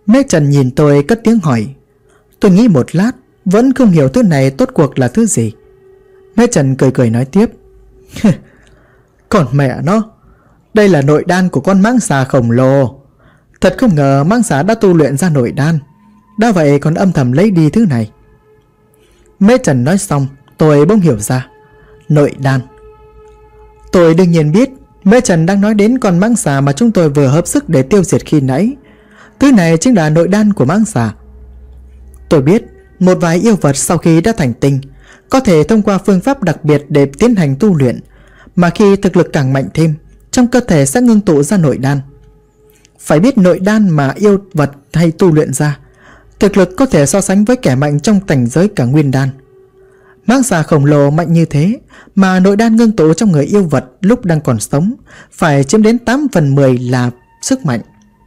Mễ Trần nhìn tôi cất tiếng hỏi. Tôi nghĩ một lát, vẫn không hiểu thứ này tốt cuộc là thứ gì. Mễ Trần cười cười nói tiếp. Còn mẹ nó, đây là nội đan của con mãng xà khổng lồ. Thật không ngờ mãng xà đã tu luyện ra nội đan, đã vậy còn âm thầm lấy đi thứ này. Mễ Trần nói xong, tôi bỗng hiểu ra. Nội đan. Tôi đương nhiên biết Mễ Trần đang nói đến con mãng xà mà chúng tôi vừa hợp sức để tiêu diệt khi nãy. Thứ này chính là nội đan của mãng xà. Tôi biết một vài yêu vật sau khi đã thành tinh có thể thông qua phương pháp đặc biệt để tiến hành tu luyện, mà khi thực lực càng mạnh thêm, trong cơ thể sẽ ngưng tụ ra nội đan. Phải biết nội đan mà yêu vật hay tu luyện ra, thực lực có thể so sánh với kẻ mạnh trong cảnh giới cả nguyên đan. Mãng xà khổng lồ mạnh như thế mà nội đan ngưng tụ trong người yêu vật lúc đang còn sống phải chiếm đến 8/10 là sức mạnh.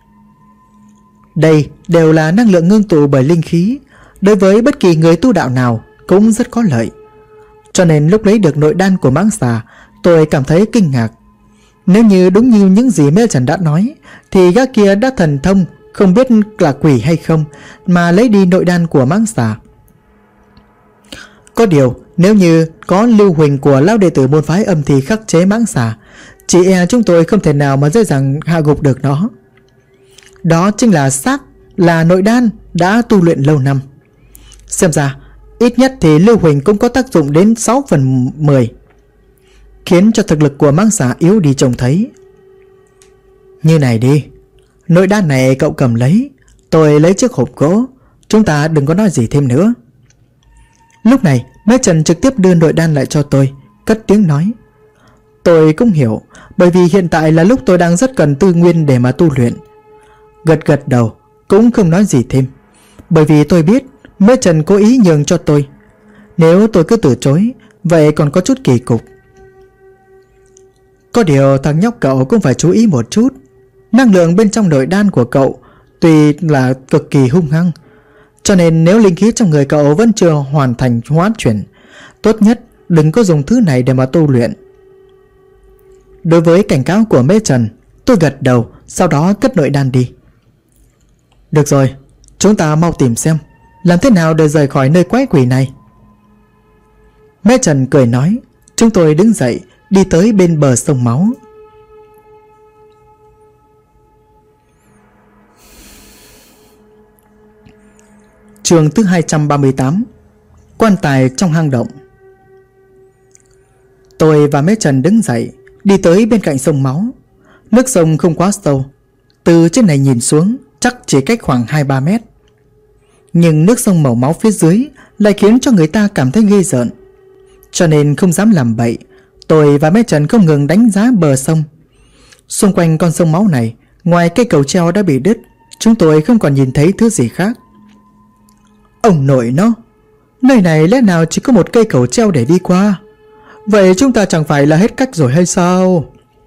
Đây đều là năng lượng ngưng tụ bởi linh khí, đối với bất kỳ người tu đạo nào cũng rất có lợi. Cho nên lúc lấy được nội đan của mãng xà, tôi cảm thấy kinh ngạc. Nếu như đúng như những gì Mễ Trần đã nói, thì gã kia đã thần thông, không biết là quỷ hay không, mà lấy đi nội đan của mãng xà. Có điều, nếu như có lưu huỳnh của lão đệ tử môn phái âm thì khắc chế mãng xà, chỉ e chúng tôi không thể nào mà dễ dàng hạ gục được nó. Đó chính là xác, là nội đan đã tu luyện lâu năm. Xem ra, ít nhất thì lưu huỳnh cũng có tác dụng đến 6/10, khiến cho thực lực của mãng xà yếu đi trông thấy. Như này đi, nội đan này cậu cầm lấy, tôi lấy chiếc hộp gỗ, chúng ta đừng có nói gì thêm nữa. Lúc này Mễ Trần trực tiếp đưa nội đan lại cho tôi, cất tiếng nói. Tôi cũng hiểu, bởi vì hiện tại là lúc tôi đang rất cần tư nguyên để mà tu luyện. Gật gật đầu, cũng không nói gì thêm, bởi vì tôi biết Mễ Trần cố ý nhường cho tôi. Nếu tôi cứ từ chối, vậy còn có chút kỳ cục. Có điều thằng nhóc cậu cũng phải chú ý một chút. Năng lượng bên trong nội đan của cậu tuy là cực kỳ hung hăng, cho nên nếu linh khí trong người cậu vẫn chưa hoàn thành hóa chuyển, tốt nhất đừng có dùng thứ này để mà tu luyện. Đối với cảnh cáo của Mễ Trần, tôi gật đầu, sau đó cất nội đan đi. Được rồi, chúng ta mau tìm xem làm thế nào để rời khỏi nơi quái quỷ này. Mễ Trần cười nói. Chúng tôi đứng dậy, đi tới bên bờ sông máu. Chương thứ 238. Quan tài trong hang động. Tôi và Mễ Trần đứng dậy, đi tới bên cạnh sông máu. Nước sông không quá sâu, từ trên này nhìn xuống chắc chỉ cách khoảng 2-3 mét. Nhưng nước sông màu máu phía dưới lại khiến cho người ta cảm thấy ghê rợn. Cho nên không dám làm bậy, tôi và Mễ Trần không ngừng đánh giá bờ sông. Xung quanh con sông máu này, ngoài cây cầu treo đã bị đứt, chúng tôi không còn nhìn thấy thứ gì khác. Ông nội nó, nơi này lẽ nào chỉ có một cây cầu treo để đi qua? Vậy chúng ta chẳng phải là hết cách rồi hay sao?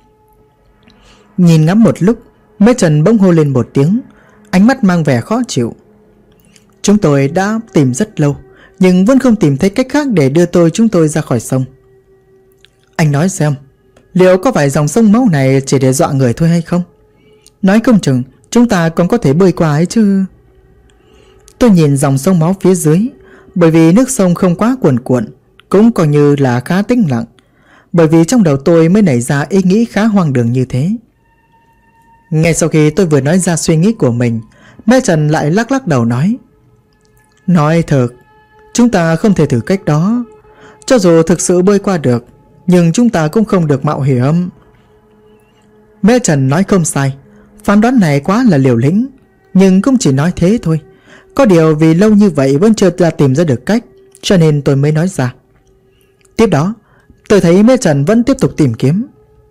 Nhìn ngắm một lúc, Mễ Trần bỗng hô lên một tiếng, ánh mắt mang vẻ khó chịu. Chúng tôi đã tìm rất lâu, nhưng vẫn không tìm thấy cách khác để đưa chúng tôi ra khỏi sông. Anh nói xem, liệu có phải dòng sông máu này chỉ để dọa người thôi hay không? Nói không chừng chúng ta còn có thể bơi qua ấy chứ. Tôi nhìn dòng sông máu phía dưới, bởi vì nước sông không quá cuồn cuộn, cũng coi như là khá tĩnh lặng. Bởi vì trong đầu tôi mới nảy ra ý nghĩ khá hoang đường như thế. Ngay sau khi tôi vừa nói ra suy nghĩ của mình, Mễ Trần lại lắc lắc đầu nói. Nói thật, chúng ta không thể thử cách đó. Cho dù thực sự bơi qua được, nhưng chúng ta cũng không được mạo hiểm. Mễ Trần nói không sai, phán đoán này quá là liều lĩnh, nhưng cũng chỉ nói thế thôi. Có điều vì lâu như vậy vẫn chưa tìm ra được cách, cho nên tôi mới nói ra. Tiếp đó, tôi thấy Mễ Trần vẫn tiếp tục tìm kiếm.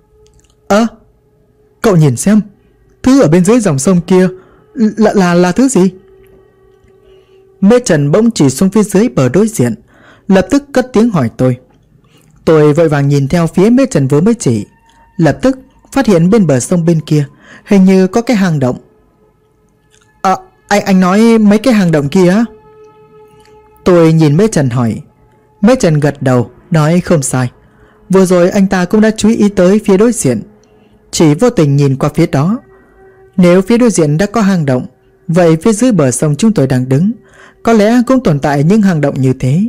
Cậu nhìn xem, thứ ở bên dưới dòng sông kia là thứ gì? Mễ Trần bỗng chỉ xuống phía dưới bờ đối diện, lập tức cất tiếng hỏi tôi. Tôi vội vàng nhìn theo phía Mễ Trần vừa mới chỉ, lập tức phát hiện bên bờ sông bên kia hình như có cái hang động. Anh nói mấy cái hang động kia á? Tôi nhìn Mễ Trần hỏi. Mễ Trần gật đầu, nói không sai. Vừa rồi anh ta cũng đã chú ý tới phía đối diện, chỉ vô tình nhìn qua phía đó. Nếu phía đối diện đã có hang động, Vậy phía dưới bờ sông chúng tôi đang đứng có lẽ cũng tồn tại những hang động như thế.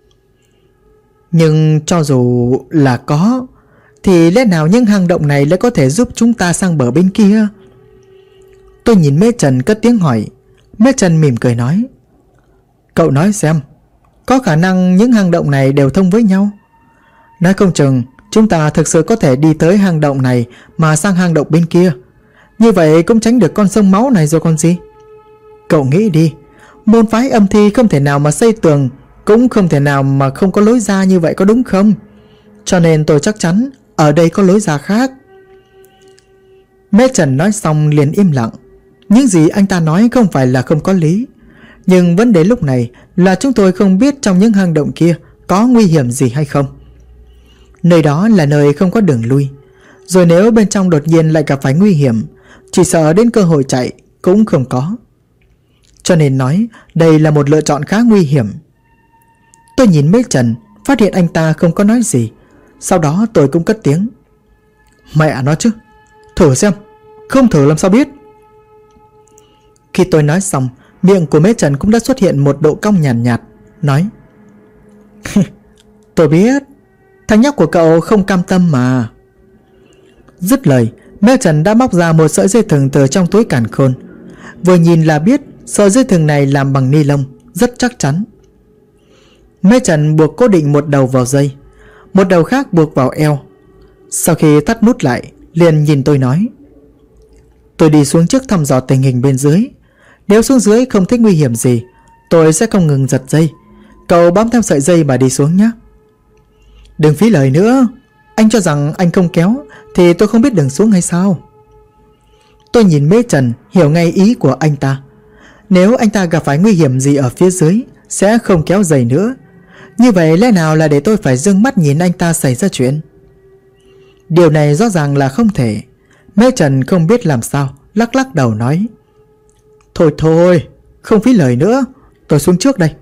Nhưng cho dù là có, thì lẽ nào những hang động này lại có thể giúp chúng ta sang bờ bên kia? Tôi nhìn Mễ Trần cất tiếng hỏi. Mễ Trần mỉm cười nói: Cậu nói xem, có khả năng những hang động này đều thông với nhau. Nói không chừng chúng ta thực sự có thể đi tới hang động này mà sang hang động bên kia. Như vậy cũng tránh được con sông máu này rồi còn gì. Cậu nghĩ đi, môn phái âm thi không thể nào mà xây tường, cũng không thể nào mà không có lối ra như vậy, có đúng không? Cho nên tôi chắc chắn ở đây có lối ra khác. Mễ Trần nói xong liền im lặng. Những gì anh ta nói không phải là không có lý, nhưng vấn đề lúc này là chúng tôi không biết trong những hang động kia có nguy hiểm gì hay không. Nơi đó là nơi không có đường lui, rồi nếu bên trong đột nhiên lại gặp phải nguy hiểm, chỉ sợ đến cơ hội chạy cũng không có. Cho nên nói đây là một lựa chọn khá nguy hiểm. Tôi nhìn Mễ Trần, phát hiện anh ta không có nói gì. Sau đó tôi cũng cất tiếng: Mẹ nó chứ, thử xem, không thử làm sao biết. Khi tôi nói xong, miệng của Mễ Trần cũng đã xuất hiện một độ cong nhàn nhạt, nói: Tôi biết, thằng nhóc của cậu không cam tâm mà. Dứt lời, Mễ Trần đã móc ra một sợi dây thừng từ trong túi càn khôn. Vừa nhìn là biết sợi dây thừng này làm bằng ni lông, rất chắc chắn. Mễ Trần buộc cố định một đầu vào dây, một đầu khác buộc vào eo. Sau khi thắt nút lại, liền nhìn tôi nói: Tôi đi xuống trước thăm dò tình hình bên dưới. Nếu xuống dưới không thấy nguy hiểm gì, tôi sẽ không ngừng giật dây. Cậu bám theo sợi dây mà đi xuống nhé. Đừng phí lời nữa. Anh cho rằng anh không kéo thì tôi không biết đường xuống hay sao? Tôi nhìn Mễ Trần, hiểu ngay ý của anh ta. Nếu anh ta gặp phải nguy hiểm gì ở phía dưới, sẽ không kéo dây nữa. Như vậy lẽ nào là để tôi phải dương mắt nhìn anh ta xảy ra chuyện? Điều này rõ ràng là không thể. Mễ Trần không biết làm sao, lắc lắc đầu nói: Thôi thôi, không phí lời nữa, tôi xuống trước đây.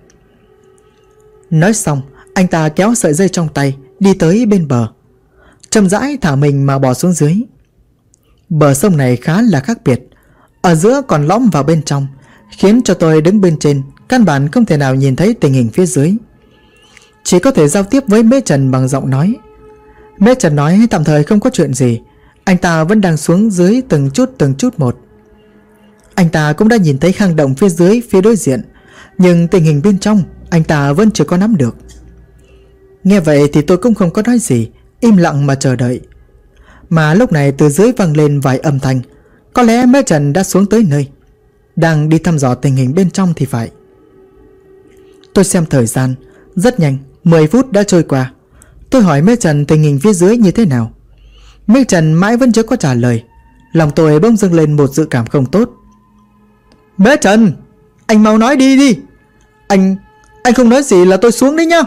Nói xong, anh ta kéo sợi dây trong tay, đi tới bên bờ, chậm rãi thả mình mà bò xuống dưới. Bờ sông này khá là khác biệt, ở giữa còn lõm vào bên trong, khiến cho tôi đứng bên trên căn bản không thể nào nhìn thấy tình hình phía dưới. Chỉ có thể giao tiếp với Mễ Trần bằng giọng nói. Mễ Trần nói tạm thời không có chuyện gì, anh ta vẫn đang xuống dưới từng chút một. Anh ta cũng đã nhìn thấy hang động phía dưới phía đối diện, nhưng tình hình bên trong anh ta vẫn chưa có nắm được. Nghe vậy thì tôi cũng không có nói gì, im lặng mà chờ đợi. Mà lúc này từ dưới vang lên vài âm thanh. Có lẽ Mễ Trần đã xuống tới nơi, đang đi thăm dò tình hình bên trong thì phải. Tôi xem thời gian, rất nhanh 10 phút đã trôi qua. Tôi hỏi Mễ Trần tình hình phía dưới như thế nào. Mễ Trần mãi vẫn chưa có trả lời. Lòng tôi bỗng dâng lên một dự cảm không tốt. Mễ Trần, anh mau nói đi. Anh không nói gì là tôi xuống đấy nhá.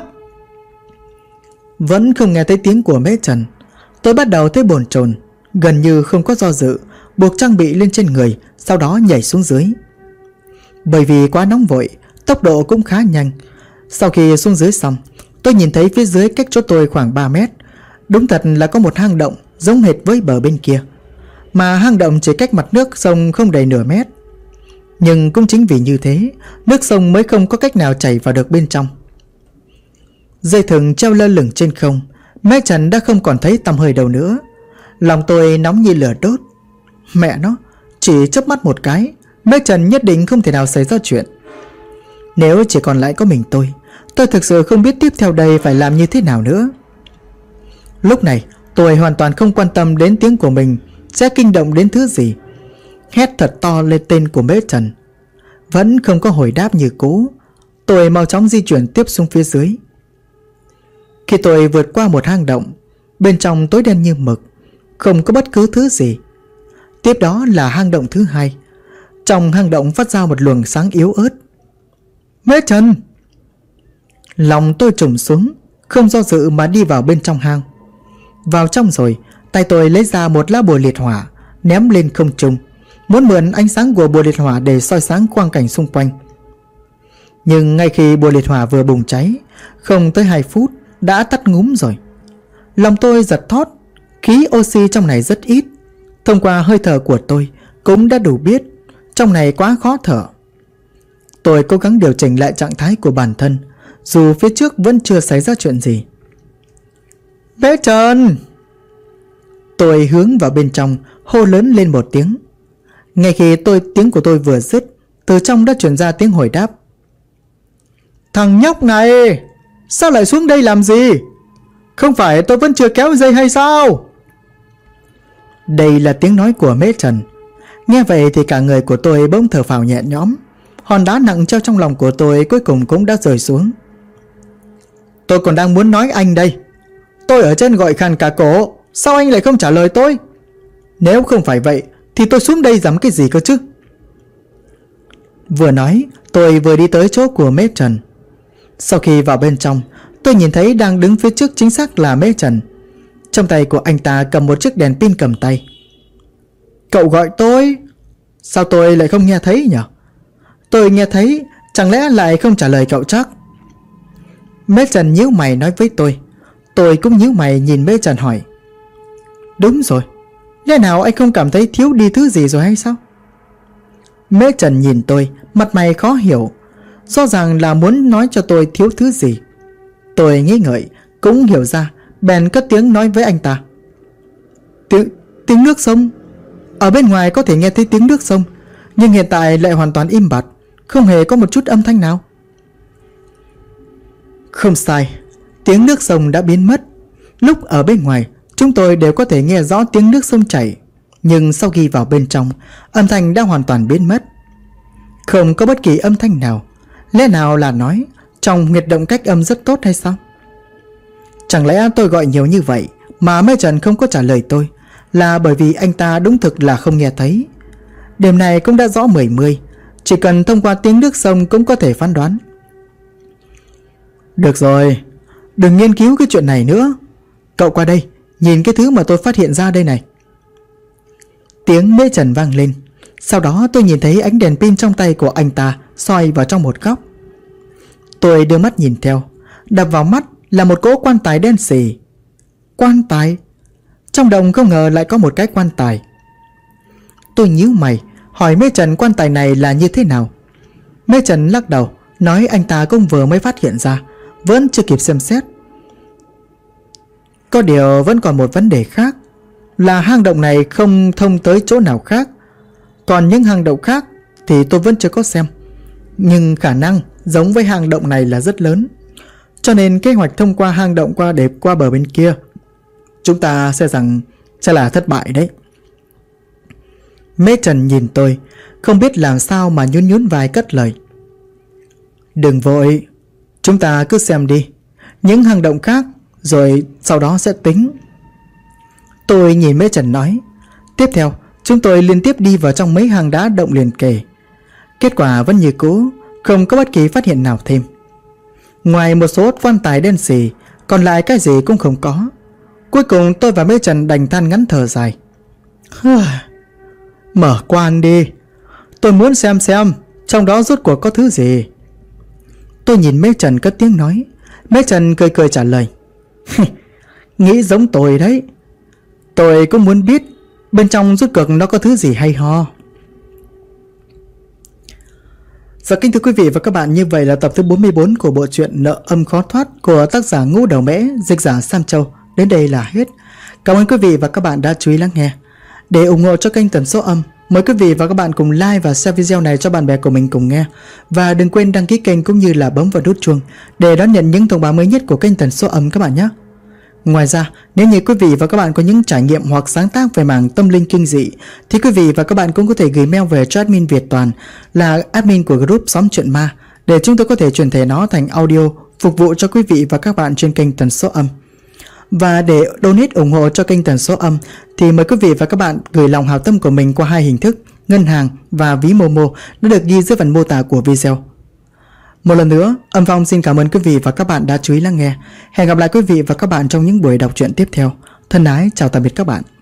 Vẫn không nghe thấy tiếng của Mễ Trần. Tôi bắt đầu thấy bồn chồn, gần như không có do dự, buộc trang bị lên trên người, sau đó nhảy xuống dưới. Bởi vì quá nóng vội, tốc độ cũng khá nhanh. Sau khi xuống dưới xong, tôi nhìn thấy phía dưới cách chỗ tôi khoảng 3 mét. Đúng thật là có một hang động giống hệt với bờ bên kia, mà hang động chỉ cách mặt nước sông không đầy nửa mét. Nhưng cũng chính vì như thế, nước sông mới không có cách nào chảy vào được bên trong. Dây thừng treo lơ lửng trên không, Mễ Trần đã không còn thấy tăm hơi đâu nữa. Lòng tôi nóng như lửa đốt. Mẹ nó, chỉ chớp mắt một cái, Mễ Trần nhất định không thể nào xảy ra chuyện. Nếu chỉ còn lại có mình tôi thực sự không biết tiếp theo đây phải làm như thế nào nữa. Lúc này tôi hoàn toàn không quan tâm đến tiếng của mình sẽ kinh động đến thứ gì. Hét thật to lên tên của Mễ Trần. Vẫn không có hồi đáp như cũ. Tôi mau chóng di chuyển tiếp xuống phía dưới. Khi tôi vượt qua một hang động, bên trong tối đen như mực, không có bất cứ thứ gì. Tiếp đó là hang động thứ hai. Trong hang động phát ra một luồng sáng yếu ớt. Mễ Trần! Lòng tôi trùng xuống, không do dự mà đi vào bên trong hang. Vào trong rồi, tay tôi lấy ra một lá bùa liệt hỏa, ném lên không trung, muốn mượn ánh sáng của bùa liệt hỏa để soi sáng quang cảnh xung quanh. Nhưng ngay khi bùa liệt hỏa vừa bùng cháy, không tới 2 phút đã tắt ngúm rồi. Lòng tôi giật thót, khí oxy trong này rất ít. Thông qua hơi thở của tôi cũng đã đủ biết trong này quá khó thở. Tôi cố gắng điều chỉnh lại trạng thái của bản thân, dù phía trước vẫn chưa xảy ra chuyện gì. Bé Trần! Tôi hướng vào bên trong, hô lớn lên một tiếng. Ngay khi tiếng của tôi vừa dứt, từ trong đã truyền ra tiếng hồi đáp. Thằng nhóc này, sao lại xuống đây làm gì? Không phải tôi vẫn chưa kéo dây hay sao? Đây là tiếng nói của Mễ Trần. Nghe vậy thì cả người của tôi bỗng thở phào nhẹ nhõm. Hòn đá nặng treo trong lòng của tôi cuối cùng cũng đã rơi xuống. Tôi còn đang muốn nói anh đây. Tôi ở trên gọi khàn cả cổ, sao anh lại không trả lời tôi? Nếu không phải vậy thì tôi xuống đây dám cái gì cơ chứ? Vừa nói, tôi vừa đi tới chỗ của Mễ Trần. Sau khi vào bên trong, tôi nhìn thấy đang đứng phía trước chính xác là Mễ Trần. Trong tay của anh ta cầm một chiếc đèn pin cầm tay. Cậu gọi tôi? Sao tôi lại không nghe thấy nhỉ? Tôi nghe thấy, chẳng lẽ lại không trả lời cậu chắc? Mễ Trần nhíu mày nói với tôi. Tôi cũng nhíu mày nhìn Mễ Trần hỏi. Đúng rồi, lẽ nào anh không cảm thấy thiếu đi thứ gì rồi hay sao? Mễ Trần nhìn tôi, mặt mày khó hiểu. Rõ ràng là muốn nói cho tôi thiếu thứ gì. Tôi nghĩ ngợi, cũng hiểu ra, bèn cất tiếng nói với anh ta. Tiếng nước sông. Ở bên ngoài có thể nghe thấy tiếng nước sông, nhưng hiện tại lại hoàn toàn im bặt, không hề có một chút âm thanh nào. Không sai, tiếng nước sông đã biến mất. Lúc ở bên ngoài, chúng tôi đều có thể nghe rõ tiếng nước sông chảy, nhưng sau khi vào bên trong, âm thanh đã hoàn toàn biến mất. Không có bất kỳ âm thanh nào. Lẽ nào là nói trong huyệt động cách âm rất tốt hay sao? Chẳng lẽ tôi gọi nhiều như vậy mà Mễ Trần không có trả lời tôi, là bởi vì anh ta đúng thực là không nghe thấy? Đêm này cũng đã rõ 10, chỉ cần thông qua tiếng nước sông cũng có thể phán đoán. Được rồi, đừng nghiên cứu cái chuyện này nữa. Cậu qua đây, nhìn cái thứ mà tôi phát hiện ra đây này. Tiếng Mễ Trần vang lên. Sau đó tôi nhìn thấy ánh đèn pin trong tay của anh ta soi vào trong một góc. Tôi đưa mắt nhìn theo. Đập vào mắt là một cỗ quan tài đen xì. Quan tài? Trong đồng không ngờ lại có một cái quan tài. Tôi nhíu mày hỏi Mễ Trần quan tài này là như thế nào. Mễ Trần lắc đầu, nói anh ta cũng vừa mới phát hiện ra, vẫn chưa kịp xem xét. Có điều vẫn còn một vấn đề khác, là hang động này không thông tới chỗ nào khác. Còn những hang động khác thì tôi vẫn chưa có xem, nhưng khả năng giống với hang động này là rất lớn. Cho nên kế hoạch thông qua hang động qua bờ bên kia, chúng ta sẽ là thất bại đấy. Mễ Trần nhìn tôi, không biết làm sao mà nhún vai cất lời. Đừng vội, chúng ta cứ xem đi những hang động khác, rồi sau đó sẽ tính. Tôi nhìn Mễ Trần nói. Tiếp theo, chúng tôi liên tiếp đi vào trong mấy hang đá động liền kề. Kết quả vẫn như cũ, không có bất kỳ phát hiện nào thêm. Ngoài một số quan tài đen xì, còn lại cái gì cũng không có. Cuối cùng tôi và Mễ Trần đành than ngắn thở dài. Mở quan đi, tôi muốn xem trong đó rốt cuộc có thứ gì. Tôi nhìn Mễ Trần cất tiếng nói. Mễ Trần cười cười trả lời. Nghĩ giống tôi đấy. Tôi cũng muốn biết bên trong rốt cuộc nó có thứ gì hay ho. Dạ kính thưa quý vị và các bạn, như vậy là tập thứ 44 của bộ truyện Nợ Âm Khó Thoát của tác giả Ngũ Đầu Mễ, dịch giả Sam Châu đến đây là hết. Cảm ơn quý vị và các bạn đã chú ý lắng nghe. Để ủng hộ cho kênh Tần Số Âm, mời quý vị và các bạn cùng like và share video này cho bạn bè của mình cùng nghe. Và đừng quên đăng ký kênh cũng như là bấm vào nút chuông để đón nhận những thông báo mới nhất của kênh Tần Số Âm các bạn nhé. Ngoài ra, nếu như quý vị và các bạn có những trải nghiệm hoặc sáng tác về mảng tâm linh kinh dị thì quý vị và các bạn cũng có thể gửi mail về cho admin Việt Toàn, là admin của group Xóm Chuyện Ma, để chúng tôi có thể chuyển thể nó thành audio phục vụ cho quý vị và các bạn trên kênh Tần Số Âm. Và để donate ủng hộ cho kênh Tần Số Âm thì mời quý vị và các bạn gửi lòng hảo tâm của mình qua hai hình thức: ngân hàng và ví Momo đã được ghi dưới phần mô tả của video. Một lần nữa, Âm Phong xin cảm ơn quý vị và các bạn đã chú ý lắng nghe. Hẹn gặp lại quý vị và các bạn trong những buổi đọc truyện tiếp theo. Thân ái chào tạm biệt các bạn.